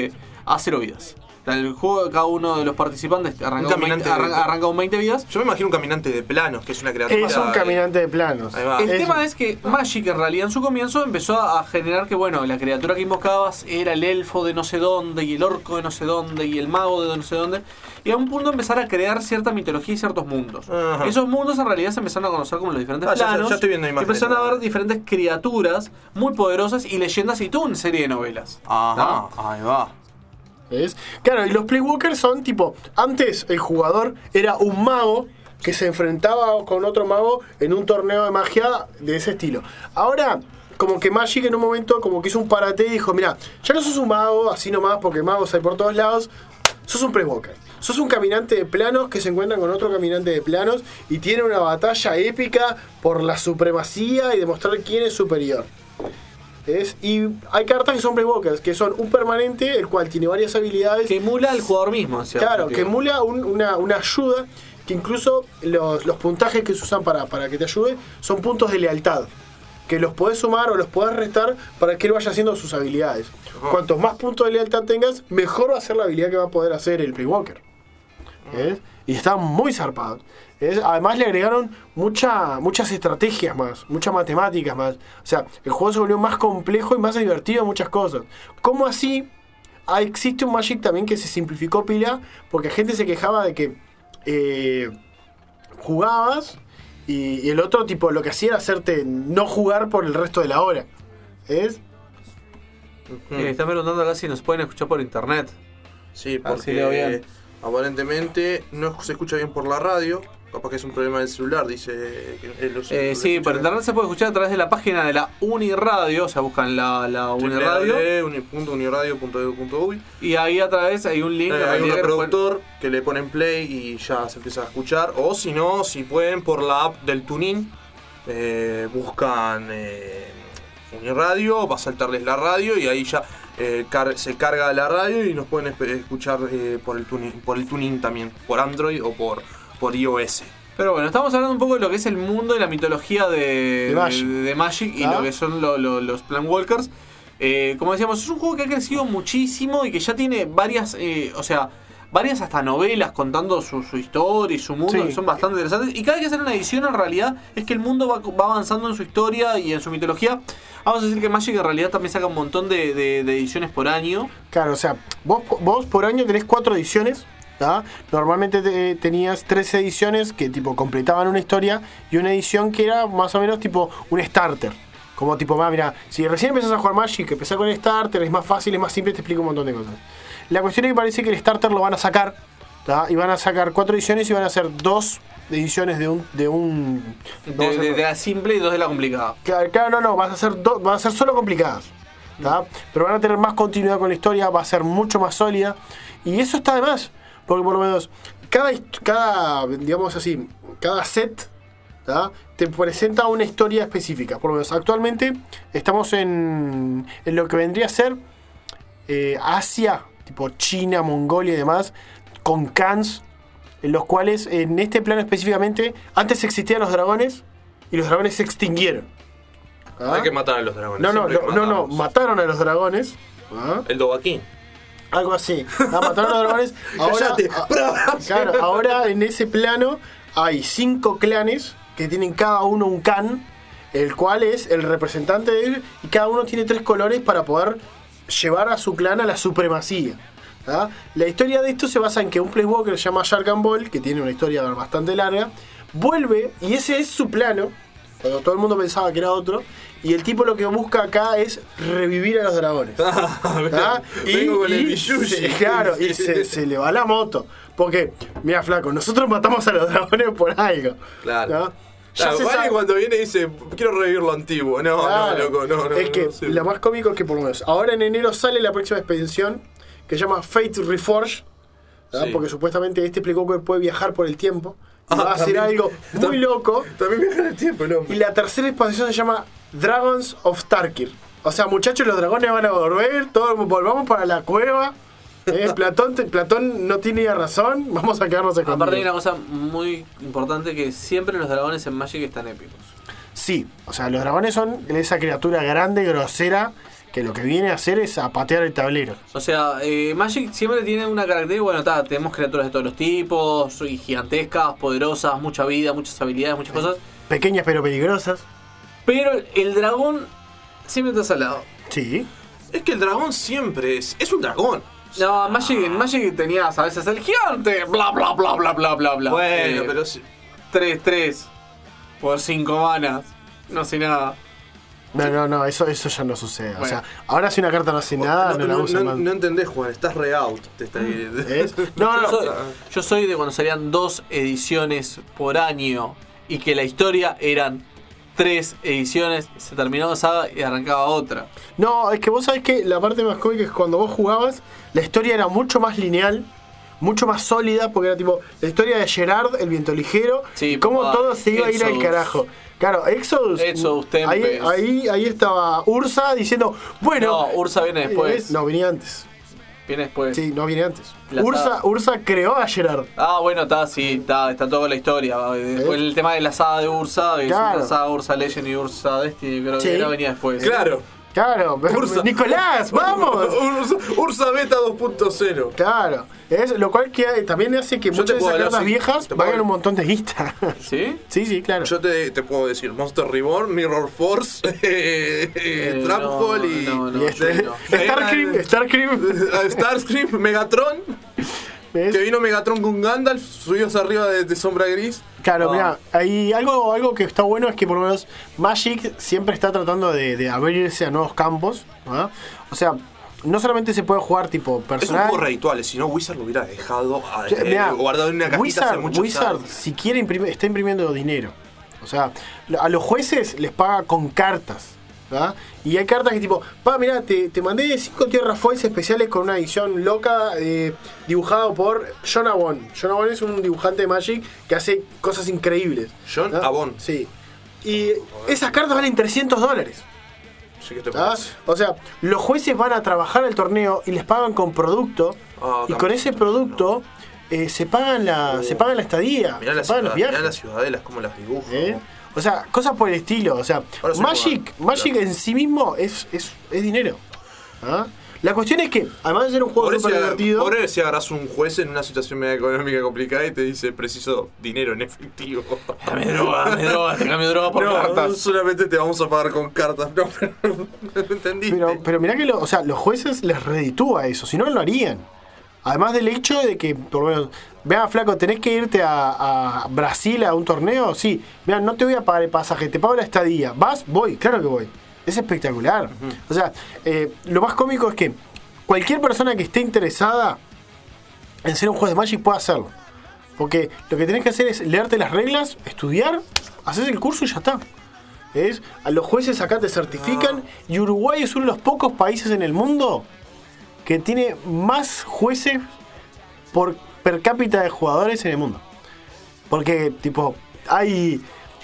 A: a 0 vidas. El juego, cada uno de los participantes arranca con 20 vidas.
B: Yo me imagino un caminante de planos, que es una criatura.
L: Es un caminante de planos.
B: Ahí va.
A: El tema es que Magic en realidad en su comienzo empezó a generar que, bueno, la criatura que invocabas era el elfo de no sé dónde, y el orco de no sé dónde, y el mago de no sé dónde. Y a un punto empezar a crear cierta mitología y ciertos mundos.
B: Ajá.
A: Esos mundos en realidad se empezaron a conocer como los diferentes
B: Ya
A: planos.
B: estoy viendo
A: y
B: imágenes.
A: empezaron a ver diferentes criaturas muy poderosas y leyendas y toda una serie de novelas.
B: Ajá, ahí va.
L: ¿Ves? Claro, y los playwalkers son tipo, antes el jugador era un mago que se enfrentaba con otro mago en un torneo de magia de ese estilo. Ahora, como que Magic en un momento como que hizo un parate y dijo, mira, ya no sos un mago así nomás porque magos hay por todos lados, sos un playwalker. Sos un caminante de planos que se encuentra con otro caminante de planos y tiene una batalla épica por la supremacía y demostrar quién es superior. Y hay cartas que son playwalkers, que son un permanente, el cual tiene varias habilidades.
A: Que emula al jugador mismo.
L: Claro, que emula una ayuda, que incluso los puntajes que se usan para que te ayude son puntos de lealtad. Que los podés sumar o los podés restar para que él vaya haciendo sus habilidades. Cuantos más puntos de lealtad tengas, mejor va a ser la habilidad que va a poder hacer el playwalker. ¿Ves? Y están muy zarpados. Además le agregaron muchas estrategias más, muchas matemáticas más. O sea, el juego se volvió más complejo y más divertido en muchas cosas. Como así, existe un Magic también que se simplificó pila, porque gente se quejaba de que jugabas y el otro tipo lo que hacía era hacerte no jugar por el resto de la hora. ¿Es?
A: Están preguntando acá si nos pueden escuchar por internet.
B: Sí,
A: Así leo bien.
B: porque aparentemente no se escucha bien por la radio. Capaz que es un problema del celular, dice.
A: Sí, por internet se puede escuchar a través de la página de la Uniradio, o sea, buscan la Uniradio.
B: www.uniradio.edu.uy.
A: Y ahí a través hay un link.
B: Hay un reproductor que le ponen play y ya se empieza a escuchar. O si no, si pueden, por la app del TuneIn, buscan Uniradio, va a saltarles la radio y ahí ya se carga la radio y nos pueden escuchar por el TuneIn también, por Android o por iOS.
A: Pero bueno, estamos hablando un poco de lo que es el mundo y la mitología de Magic y lo que son los Planewalkers. Como decíamos, es un juego que ha crecido muchísimo y que ya tiene varias hasta novelas contando su historia y su mundo, que son bastante interesantes. Y cada vez que hacen una edición, en realidad, es que el mundo va avanzando en su historia y en su mitología. Vamos a decir que Magic en realidad también saca un montón de ediciones por año.
L: Claro, o sea, vos por año tenés 4 ediciones. ¿tá? Normalmente tenías 3 ediciones que tipo completaban una historia y una edición que era más o menos tipo un starter. Como tipo, mira, si recién empezás a jugar Magic, empezás con el starter, es más fácil, es más simple, te explico un montón de cosas. La cuestión es que parece que el starter lo van a sacar, ¿tá? Y van a sacar 4 ediciones y van a hacer 2 ediciones de
A: la simple y 2 de la complicada.
L: Claro, no, van a ser solo complicadas, ¿tá? Pero van a tener más continuidad con la historia, va a ser mucho más sólida. Y eso está de más, porque por lo menos cada digamos así, cada set, ¿tá? Te presenta una historia específica. Por lo menos actualmente estamos en lo que vendría a ser Asia, tipo China, Mongolia y demás, con clans, en los cuales en este plano específicamente antes existían los dragones y los dragones se extinguieron.
B: ¿Ah? Hay que matar a los dragones.
L: No, mataron a los dragones. ¿Ah?
B: El Dovahkiin.
L: Algo así. Mataron a los dragones. Ahora en ese plano hay 5 clanes que tienen cada uno un Khan, el cual es el representante de él, y cada uno tiene 3 colores para poder llevar a su clan a la supremacía. ¿tá? La historia de esto se basa en que un Planeswalker se llama Shark and Ball, que tiene una historia bastante larga, vuelve, y ese es su plano, cuando todo el mundo pensaba que era otro, y el tipo lo que busca acá es revivir a los dragones.
B: Vengo con el Biyushi.
L: Claro, y se le va la moto. Porque, mira, flaco, nosotros matamos a los dragones por algo.
B: Claro. Vale, cuando viene y dice, quiero revivir lo antiguo. No, loco.
L: Es que lo más cómico es que por lo menos ahora en enero sale la próxima expedición que se llama Fate Reforged, porque supuestamente este Planeswalker puede viajar por el tiempo. Y va a hacer algo muy loco.
B: También viaja en el tiempo, ¿no?
L: Y la tercera expansión se llama Dragons of Tarkir. O sea, muchachos, los dragones van a volver, todos volvamos para la cueva. Platón no tiene razón, vamos a quedarnos escondidos.
A: Aparte hay una cosa muy importante, que siempre los dragones en Magic están épicos.
L: Sí, o sea, los dragones son esa criatura grande, grosera, que lo que viene a hacer es a patear el tablero.
A: O sea, Magic siempre tiene una característica, tenemos criaturas de todos los tipos, y gigantescas, poderosas, mucha vida, muchas habilidades, muchas cosas.
L: Pequeñas pero peligrosas.
A: Pero el dragón siempre está salado.
L: Sí.
B: Es que el dragón siempre es un dragón.
A: No, en Magic tenías a veces el gigante, bla bla bla bla bla bla bla.
B: Bueno, pero sí.
A: 3/3 por 5 manas. No sé nada.
L: No, eso ya no sucede. Bueno. O sea, ahora si una carta no hace nada, no la usa más.
B: No entendés, Juan, estás re out.
A: Yo soy de cuando salían 2 ediciones por año y que la historia eran 3 ediciones, se terminaba saga y arrancaba otra.
L: No, es que vos sabés que la parte más cómica es cuando vos jugabas, la historia era mucho más lineal, mucho más sólida, porque era tipo la historia de Gerard, el viento ligero, y cómo todo se iba a ir al carajo. Claro, Exodus ahí estaba Ursa diciendo, bueno...
A: No, Ursa viene después.
L: No, venía antes.
A: Viene después.
L: Sí, no viene antes. Ursa creó a Gerard.
A: Bueno, está toda la historia. Después el tema de la saga de Ursa, que es la saga Ursa Legend y Ursa Destiny, creo que venía después.
B: Claro.
L: Claro, Nicolás, vamos.
B: Ursa Beta 2.0.
L: Claro, lo cual también hace que muchas de esas cartas viejas valgan un montón de guita.
A: ¿Sí?
L: Sí, claro.
B: Yo te puedo decir Monster Reborn, Mirror Force, Trapfall Starscream, Megatron. ¿Ves? Que vino Megatron con Gandalf, subidos arriba de Sombra Gris.
L: Claro, mira, hay algo que está bueno es que por lo menos Magic siempre está tratando de abrirse a nuevos campos, ¿no? O sea, no solamente se puede jugar tipo personal.
B: Es un juego redituales, si no Wizard lo hubiera dejado guardado en una cajita hace muchos
L: Wizard,
B: años.
L: si quiere está imprimiendo dinero. O sea, a los jueces les paga con cartas. ¿verdad? Y hay cartas que tipo, mirá, te mandé 5 tierras foils especiales con una edición loca dibujado por John Avon. John Avon es un dibujante de Magic que hace cosas increíbles.
B: John Avon.
L: Sí. Y esas cartas valen $300.
B: Sí, ¿qué te parece?
L: O sea, los jueces van a trabajar el torneo y les pagan con producto. Y con ese producto se pagan la estadía.
B: Mirá
L: se pagan los viajes.
B: Mirá las ciudadelas, cómo las dibujo.
L: O sea, cosas por el estilo. O sea, Magic en sí mismo es dinero. ¿Ah? La cuestión es que, además de ser un juego súper divertido...
B: Pobre si agarras un juez en una situación media económica complicada y te dice, preciso dinero en efectivo.
A: Dame droga, te cambio droga por cartas.
B: No, solamente te vamos a pagar con cartas. No, pero no entendiste.
L: Pero mirá que los jueces les reditúa eso, si no lo harían. Además del hecho de que, por lo menos, vean, flaco, tenés que irte a Brasil a un torneo, sí. Vean, no te voy a pagar el pasaje, te pago la estadía. ¿Vas? Voy, claro que voy. Es espectacular. O sea, lo más cómico es que cualquier persona que esté interesada en ser un juez de Magic puede hacerlo. Porque lo que tenés que hacer es leerte las reglas, estudiar, haces el curso y ya está. A los jueces acá te certifican y Uruguay es uno de los pocos países en el mundo que tiene más jueces por per cápita de jugadores en el mundo. Porque, hay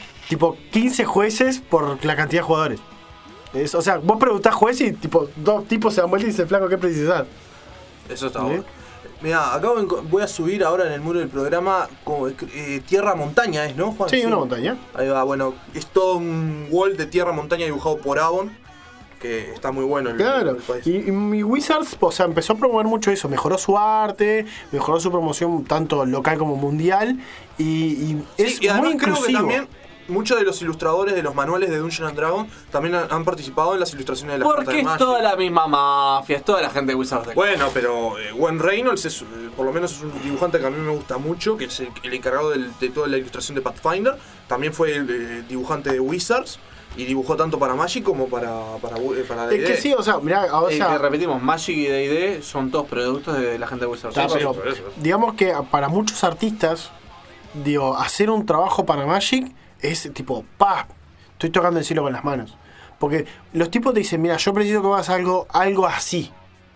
L: 15 jueces por la cantidad de jugadores. O sea, vos preguntás juez y dos tipos se dan vuelta y dicen, flaco, ¿qué precisás?
B: Eso está bueno. Mirá, acá voy a subir ahora en el muro del programa tierra-montaña, ¿no, Juan?
L: Sí, una montaña.
B: Ahí va, bueno, es todo un wall de tierra-montaña dibujado por Avon. Que está muy bueno
L: el país. Y Wizards, o sea, empezó a promover mucho eso, mejoró su arte, mejoró su promoción tanto local como mundial y es muy inclusivo.
B: Creo que también muchos de los ilustradores de los manuales de Dungeons & Dragons también han participado en las ilustraciones de las cartas de Magic.
A: Porque es toda la misma mafia, es toda la gente de Wizards.
B: Bueno, pero Gwen Reynolds por lo menos es un dibujante que a mí me gusta mucho, que es el encargado de toda la ilustración de Pathfinder. También fue el dibujante de Wizards. Y dibujó tanto para Magic como para D&D.
L: Es que sí, o sea, mirá,
A: que repetimos, Magic y D&D son todos productos de la gente de Wizards.
L: Pero, digamos que para muchos artistas, hacer un trabajo para Magic es estoy tocando el cielo con las manos. Porque los tipos te dicen, mira, yo preciso que hagas algo así.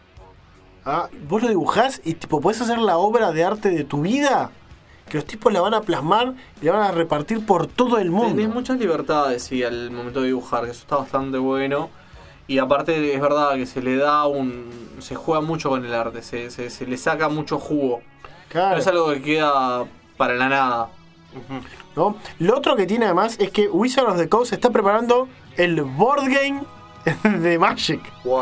L: Vos lo dibujás y podés hacer la obra de arte de tu vida. Que los tipos la van a plasmar y la van a repartir por todo el mundo.
A: Tenés muchas libertades, sí, al momento de dibujar, que eso está bastante bueno. Y aparte es verdad que se le da se juega mucho con el arte, se le saca mucho jugo.
L: Claro.
A: No es algo que queda para la nada.
L: ¿No? Lo otro que tiene además es que Wizards of the Coast está preparando el board game de Magic.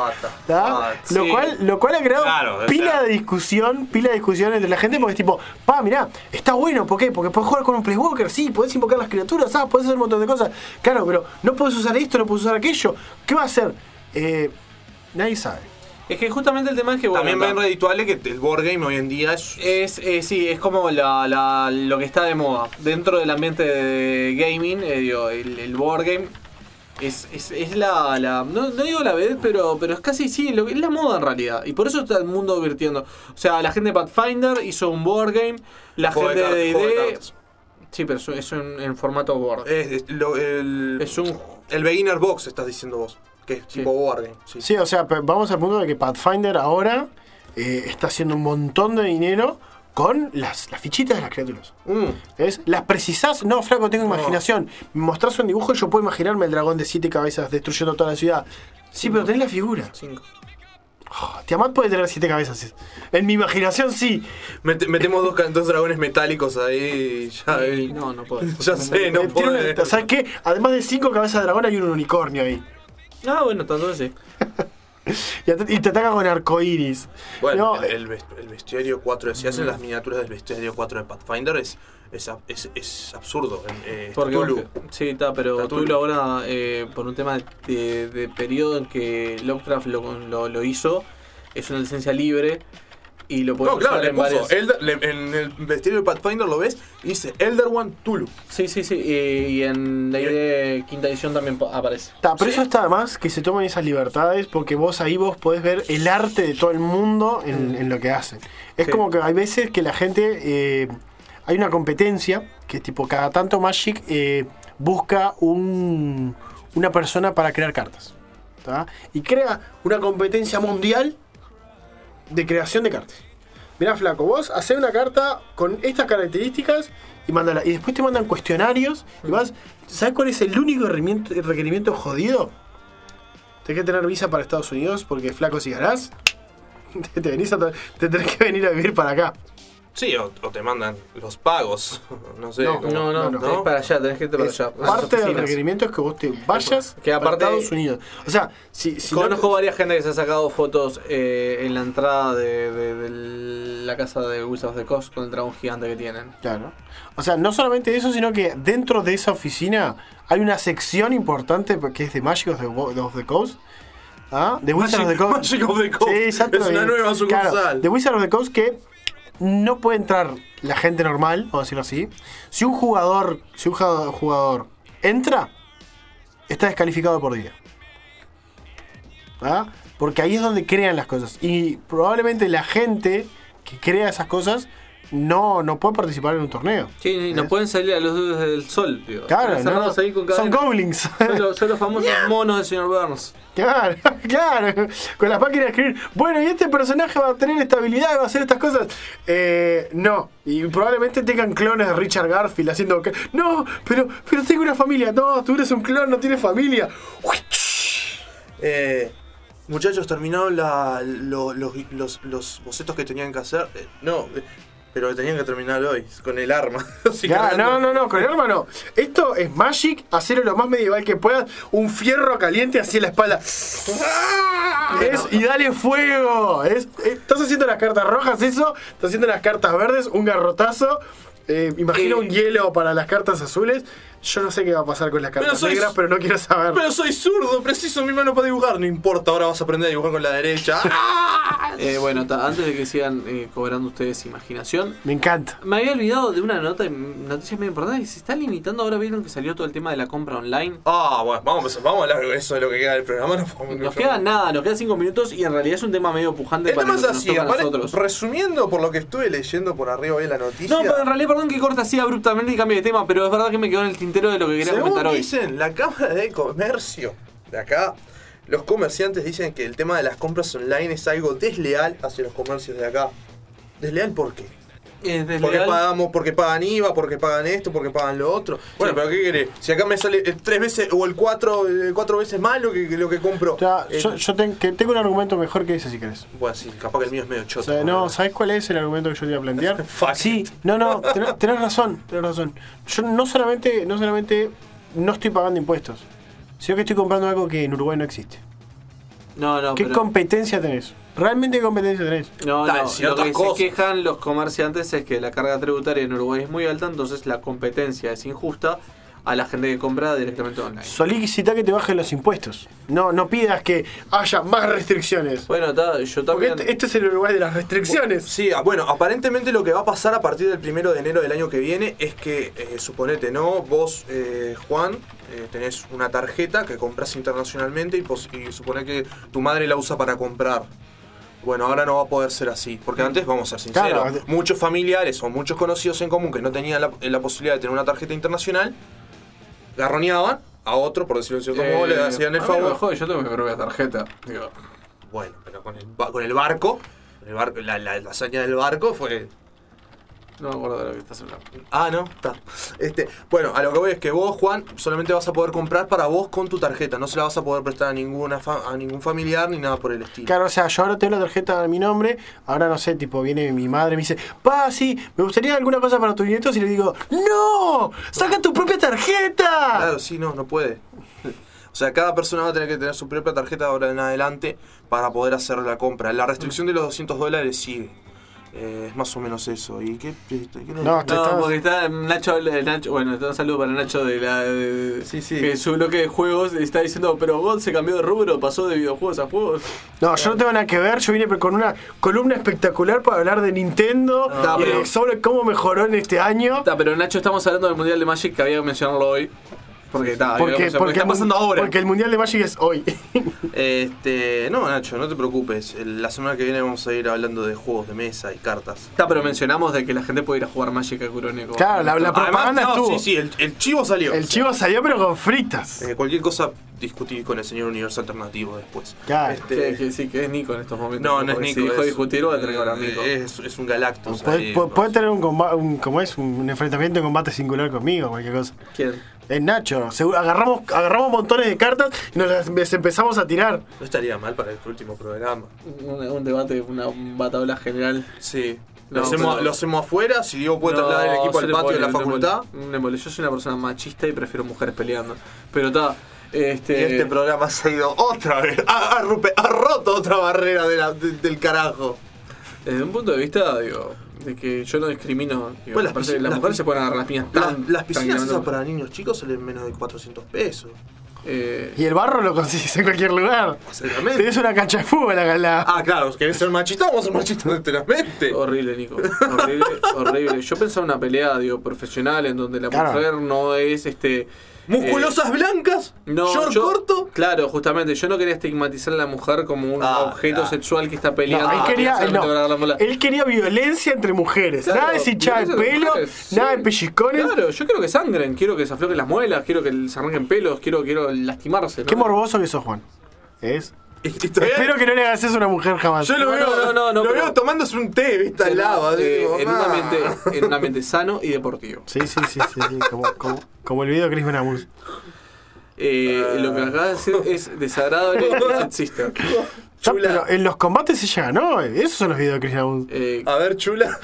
L: Lo cual ha creado pila de discusión entre la gente, porque es tipo, mirá, está bueno, ¿por qué? Porque podés jugar con un Planeswalker, sí, podés invocar las criaturas, podés hacer un montón de cosas. Claro, pero no podés usar esto, no podés usar aquello. ¿Qué va a hacer? Nadie sabe.
A: Es que justamente el tema es que
B: también ven redituales que el board game hoy en día
A: es como lo que está de moda dentro del ambiente de gaming. El board game es no digo la vedette, pero es casi es la moda en realidad, y por eso está el mundo divirtiendo. O sea, la gente de Pathfinder hizo un board game, la gente de D&D sí, pero eso en formato board.
B: El beginner box estás diciendo vos, que es tipo board game.
L: Sí, o sea, vamos al punto de que Pathfinder ahora está haciendo un montón de dinero con las fichitas de las criaturas. ¿Las precisás? No, flaco, tengo imaginación. Me mostrás un dibujo y yo puedo imaginarme el dragón de 7 cabezas destruyendo toda la ciudad. Sí, pero tenés la figura.
A: 5.
L: Tiamat puede tener 7 cabezas. En mi imaginación sí.
B: Metemos dos dragones metálicos ahí.
A: No puedo.
B: Ya sé, no puedo.
L: ¿Sabes qué? Además de 5 cabezas de dragón hay un unicornio ahí.
A: Ah, bueno, tanto así.
L: Y te ataca con arcoiris.
B: Bueno,
L: No,
B: el bestiario 4, si hacen las miniaturas del bestiario 4 de Pathfinder es absurdo.
A: Porque
B: Cthulhu.
A: sí, está, pero
B: Cthulhu.
A: Cthulhu ahora, por un tema de periodo en que Lovecraft lo hizo, es una licencia libre y lo puedes
B: No, claro,
A: usar
B: le
A: en
B: puso
A: varias.
B: en el bestiario de Pathfinder lo ves y dice Elder One Tulu.
A: Sí, y en la idea quinta edición también aparece.
L: pero eso está más que se tomen esas libertades porque vos podés ver el arte de todo el mundo en lo que hacen. Es
A: Sí.
L: como que hay veces que la gente... hay una competencia que tipo cada tanto Magic busca una persona para crear cartas. ¿Tá? Y crea una competencia mundial de creación de cartas. Mirá, flaco, vos hacés una carta con estas características y mándala. Y después te mandan cuestionarios y vas... ¿Sabes cuál es el único requerimiento jodido? Tenés que tener visa para Estados Unidos porque, flaco, si ganás, te tenés que venir a vivir para acá.
B: Sí, o te mandan los pagos. No sé.
L: No,
B: cómo-
A: No, tenés para allá, tenés que irte para allá.
L: Parte del requerimiento es que vos te vayas
A: Que aparte-
L: a Estados Unidos. O sea, si
A: Conozco varias gente que se ha sacado fotos en la entrada de la casa de Wizards of the Coast con el dragón gigante que tienen.
L: Claro. O sea, no solamente eso, sino que dentro de esa oficina hay una sección importante que es de Magic of the Coast. ¿Ah? De Wizards of the Coast.
B: Magic of the Coast.
L: Sí, exacto.
B: Es una nueva sucursal.
L: Claro, de Wizards of the Coast que no puede entrar la gente normal, vamos a decirlo así. Si un jugador entra, está descalificado por día. ¿Ah? Porque ahí es donde crean las cosas. Y probablemente la gente que crea esas cosas no puede participar en un torneo.
A: Sí, no pueden salir a los dedos del sol. Digo.
L: Claro,
A: Encerrados ahí con
L: son
A: cadena.
L: goblins.
A: Son los famosos monos del señor Burns.
L: Claro, con las máquinas de escribir. Bueno, y este personaje va a tener esta habilidad, va a hacer estas cosas. No, y probablemente tengan clones de Richard Garfield haciendo que. No, pero tengo una familia. No, tú eres un clon, no tienes familia.
B: Muchachos, terminaron los bocetos que tenían que hacer. Pero tenían que terminar hoy, con el arma. Así
L: Ya,
B: cargando.
L: no, con el arma no. Esto es Magic, hacerlo lo más medieval que puedas. Un fierro caliente así en la espalda. Y dale fuego. Estás haciendo las cartas rojas, eso. Estás haciendo las cartas verdes, un garrotazo. Imagino un hielo para las cartas azules. Yo no sé qué va a pasar con las cartas negras, pero no quiero saber.
B: Pero soy zurdo, preciso mi mano para dibujar. No importa, ahora vas a aprender a dibujar con la derecha.
A: Bueno, antes de que sigan cobrando ustedes imaginación,
L: me encanta.
A: Me había olvidado de una noticia muy importante. Se está limitando, ahora vieron que salió todo el tema de la compra online.
B: Bueno, vamos a hablar de eso de lo que queda del programa.
A: Nos queda nada, nos quedan 5 minutos y en realidad es un tema medio pujante
B: El
A: para
B: tema
A: lo
B: es
A: que nos
B: así,
A: toca a nosotros.
B: resumiendo por lo que estuve leyendo por arriba de la noticia.
A: No, pero en realidad, perdón que corte así abruptamente y cambie de tema, pero es verdad que me quedó en el tintero de lo que quería
B: Según
A: comentar hoy.
B: dicen, la Cámara de Comercio de acá, los comerciantes dicen que el tema de las compras online es algo desleal hacia los comercios de acá. ¿Desleal por qué?
A: Es
B: desleal. Porque pagan IVA, porque pagan esto, porque pagan lo otro. Bueno, pero ¿qué querés? Si acá me sale 3 veces o el 4 veces más lo que compro.
L: Yo tengo un argumento mejor que ese si querés.
B: Bueno, sí, capaz que el mío es medio choto.
L: O sea, no, ¿sabés cuál es el argumento que yo te iba a plantear? Sí, no, tenés razón. Yo no solamente no estoy pagando impuestos, sino que estoy comprando algo que en Uruguay no existe. ¿Qué competencia tenés? ¿Realmente qué competencia tenés?
A: No, lo que se quejan los comerciantes es que la carga tributaria en Uruguay es muy alta, entonces la competencia es injusta a la gente que compra directamente online.
L: Solicita que te bajen los impuestos. No pidas que haya más restricciones.
A: Bueno, yo también.
L: Porque este es el Uruguay de las restricciones.
B: Sí, bueno, aparentemente lo que va a pasar a partir del 1 de enero del año que viene es que, suponete, ¿no? Vos, Juan, tenés una tarjeta que compras internacionalmente y supone que tu madre la usa para comprar. Bueno, ahora no va a poder ser así, porque antes, vamos a ser sinceros,
L: Claro.
B: muchos familiares o muchos conocidos en común que no tenían la posibilidad de tener una tarjeta internacional, garroneaban a otro, por decirlo de cierto modo, le hacían el favor.
A: Yo tengo mi propia tarjeta. Digo.
B: Bueno, pero con el barco, la hazaña del barco fue...
A: No me acuerdo de lo que estás hablando.
B: Ah, no, está. Bueno, a lo que voy es que vos, Juan, solamente vas a poder comprar para vos con tu tarjeta. No se la vas a poder prestar a ningún familiar ni nada por el estilo.
L: Claro, o sea, yo ahora tengo la tarjeta a mi nombre, ahora no sé, tipo, viene mi madre y me dice, sí, me gustaría alguna cosa para tus nietos, y le digo, ¡no! ¡Saca tu propia tarjeta!
B: Claro, sí, no puede. O O sea, cada persona va a tener que tener su propia tarjeta de ahora en adelante para poder hacer la compra. La restricción de los $200 sigue. Es más o menos eso. ¿Y qué
A: no, porque está Nacho, bueno, un saludo para Nacho
B: sí.
A: Que su bloque de juegos está diciendo, pero God se cambió de rubro, pasó de videojuegos a juegos.
L: No, yo no tengo nada que ver, yo vine con una columna espectacular para hablar de Nintendo sobre cómo mejoró en este año.
A: Pero Nacho, estamos hablando del Mundial de Magic, que había que mencionarlo hoy. Porque está pasando ahora.
L: Porque el Mundial de Magic es hoy.
B: No, Nacho, no te preocupes. La semana que viene vamos a ir hablando de juegos de mesa y cartas.
A: Pero mencionamos de que la gente puede ir a jugar Magic a Kuroneko.
L: Claro, la propaganda estuvo.
B: Sí, el chivo salió.
L: El chivo salió, pero con fritas.
B: Cualquier cosa discutir con el señor Universo Alternativo después.
L: Claro.
A: Que es Nico en estos momentos.
B: No es Nico.
A: Si dejó de discutir, va a tener que hablar Nico.
B: Es un Galactus.
L: Puede tener un enfrentamiento en combate singular conmigo, cualquier cosa.
A: ¿Quién?
L: Es Nacho. Agarramos montones de cartas y nos las empezamos a tirar.
B: No estaría mal para el último programa.
A: Un debate, un batalla general.
B: Sí. Lo hacemos afuera, si Diego puede trasladar el equipo al patio de la facultad.
A: Yo soy una persona machista y prefiero mujeres peleando. Pero está.
B: Este programa se ha ido otra vez. Ha roto otra barrera del carajo.
A: Desde un punto de vista, de que yo no discrimino.
B: Pues
A: las mujeres se pueden agarrar las piñas
B: las piscinas esas para niños chicos salen menos de $400.
L: Y el barro lo consigues en cualquier lugar.
B: Exactamente.
L: Tenés una cancha de fútbol acá.
B: Claro, ¿querés ser machista? Vamos a ser machistas enteramente.
A: Horrible, Nico. Horrible. Yo pensaba en una pelea, profesional en donde la mujer no es
B: musculosas blancas, short corto.
A: Claro, justamente, yo no quería estigmatizar a la mujer como un objeto sexual que está peleando.
L: Él quería violencia entre mujeres. Claro, nada de hinchar el pelo, nada de pellizcones.
A: Claro, yo quiero que sangren, quiero que se afloquen las muelas, quiero que se arranquen pelos, quiero lastimarse. ¿No?
L: Qué morboso que sos, Juan. Espero que no le hagas eso a una mujer jamás.
B: Yo lo veo tomándose un té, ¿viste? Al lado.
A: En un ambiente sano y deportivo.
L: Sí. Como el video de Chris Benamus.
A: Lo que acabas de decir es desagradable y sexista.
L: Pero en los combates ella ganó. Esos son los videos de Chris Benamus.
B: A ver, chula.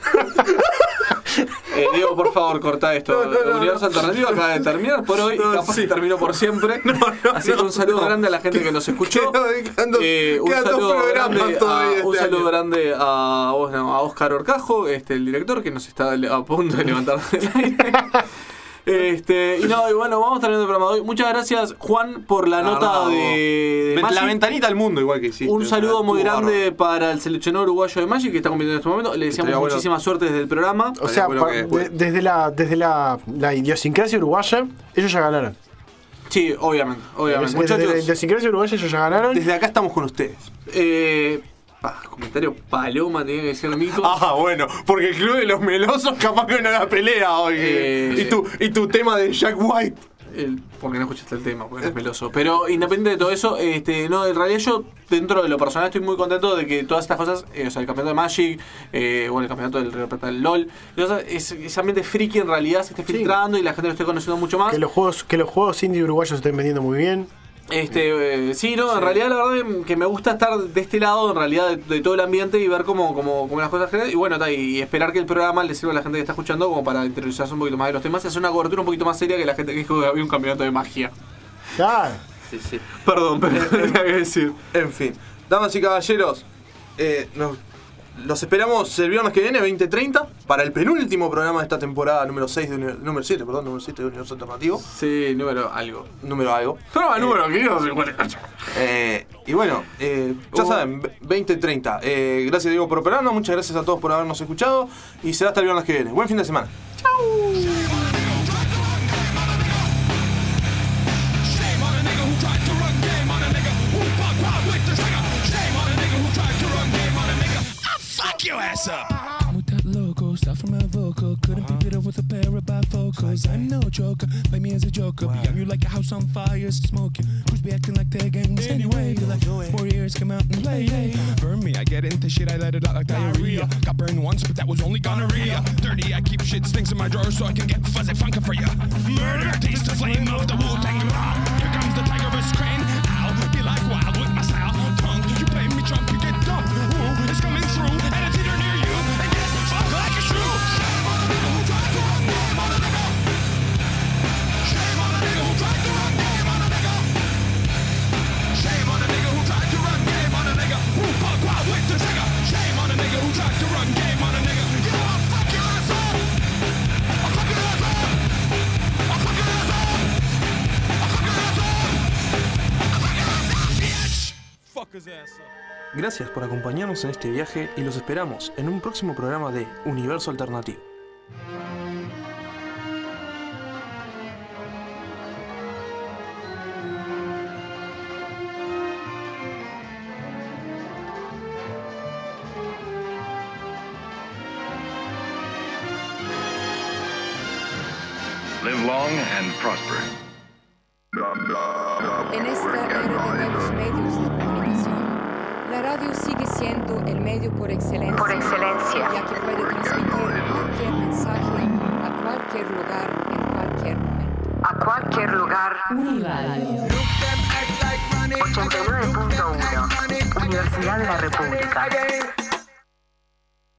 A: Diego, por favor, corta esto. Universo Alternativo acaba de terminar por hoy y capaz que terminó por siempre. Así que un saludo grande a la gente que nos escuchó. Un saludo grande a Oscar Orcajo, el director que nos está a punto de levantar del aire. Y bueno, vamos terminando el programa de hoy. Muchas gracias, Juan, por la nota de Magic.
B: La ventanita al mundo, igual que sí.
A: Un saludo muy grande para el seleccionado uruguayo de Magic que está compitiendo en este momento. Le deseamos muchísima suerte desde el programa.
L: O sea, desde la idiosincrasia uruguaya, ellos ya ganaron.
A: Sí, obviamente.
L: Muchachos, desde la idiosincrasia uruguaya ellos ya ganaron.
B: Desde acá estamos con ustedes.
A: Comentario paloma tiene que ser Nico.
B: Bueno, porque el club de los melosos capaz que no la pelea hoy. Y tu tema de Jack White.
A: Porque no escuchaste el tema, porque eres meloso. Pero independiente de todo eso, en realidad yo dentro de lo personal estoy muy contento de que todas estas cosas, el campeonato de Magic, el campeonato del Río Plata del LOL, ese ambiente friki en realidad se esté filtrando y la gente lo esté conociendo mucho más.
L: Que los juegos indie uruguayos se estén vendiendo muy bien.
A: En realidad la verdad es que me gusta estar de este lado en realidad de todo el ambiente y ver cómo las cosas generan y bueno, y esperar que el programa le sirva a la gente que está escuchando como para interiorizarse un poquito más de los temas y hacer una cobertura un poquito más seria que la gente que dijo que había un campeonato de magia.
L: Claro.
B: Sí.
A: Perdón, pero tenía que decir.
B: En fin, damas y caballeros, los esperamos el viernes que viene, 20:30, para el penúltimo programa de esta temporada número 7 de Universo Alternativo.
A: Sí, número algo.
B: Número que no se puede. Y bueno, ya saben, 20:30. Gracias Diego por operarnos, muchas gracias a todos por habernos escuchado y será hasta el viernes que viene. Buen fin de semana. Chau.
K: Fuck your ass up! I'm with that logo, stuff from my vocal. Couldn't be better with a pair of bifocals. I'm no joker, play me as a joker. Beyond you like a house on fire, smoking. Who's be acting like their gangs anyway? Like 4 years, come out and play. Burn me, I get into shit, I let it out like diarrhea. Got burned once, but that was only gonorrhea. Dirty, I keep shit stinks in my drawer so I can get fuzzy funky for ya. Murder, taste the flame of the Wu-Tang. Here comes the tiger's crane. I'll be like wild with my style. Tongue, you play me drunk, you get dumb. Ooh, it's coming through, and it's either near you, and get fucked like a shrew. Shame on a nigga who tried to run game on a nigga. Shame on a nigga who tried to run game on a nigga.
B: Gracias por acompañarnos en este viaje y los esperamos en un próximo programa de Universo Alternativo.
C: Live long and prosper.
M: En esta era de nuevos medios de comunicación, la radio sigue siendo el medio por excelencia, ya que puede transmitir cualquier mensaje a cualquier lugar, en cualquier momento.
N: A cualquier lugar.
M: Uniradio.
N: 89.1 Universidad de la República.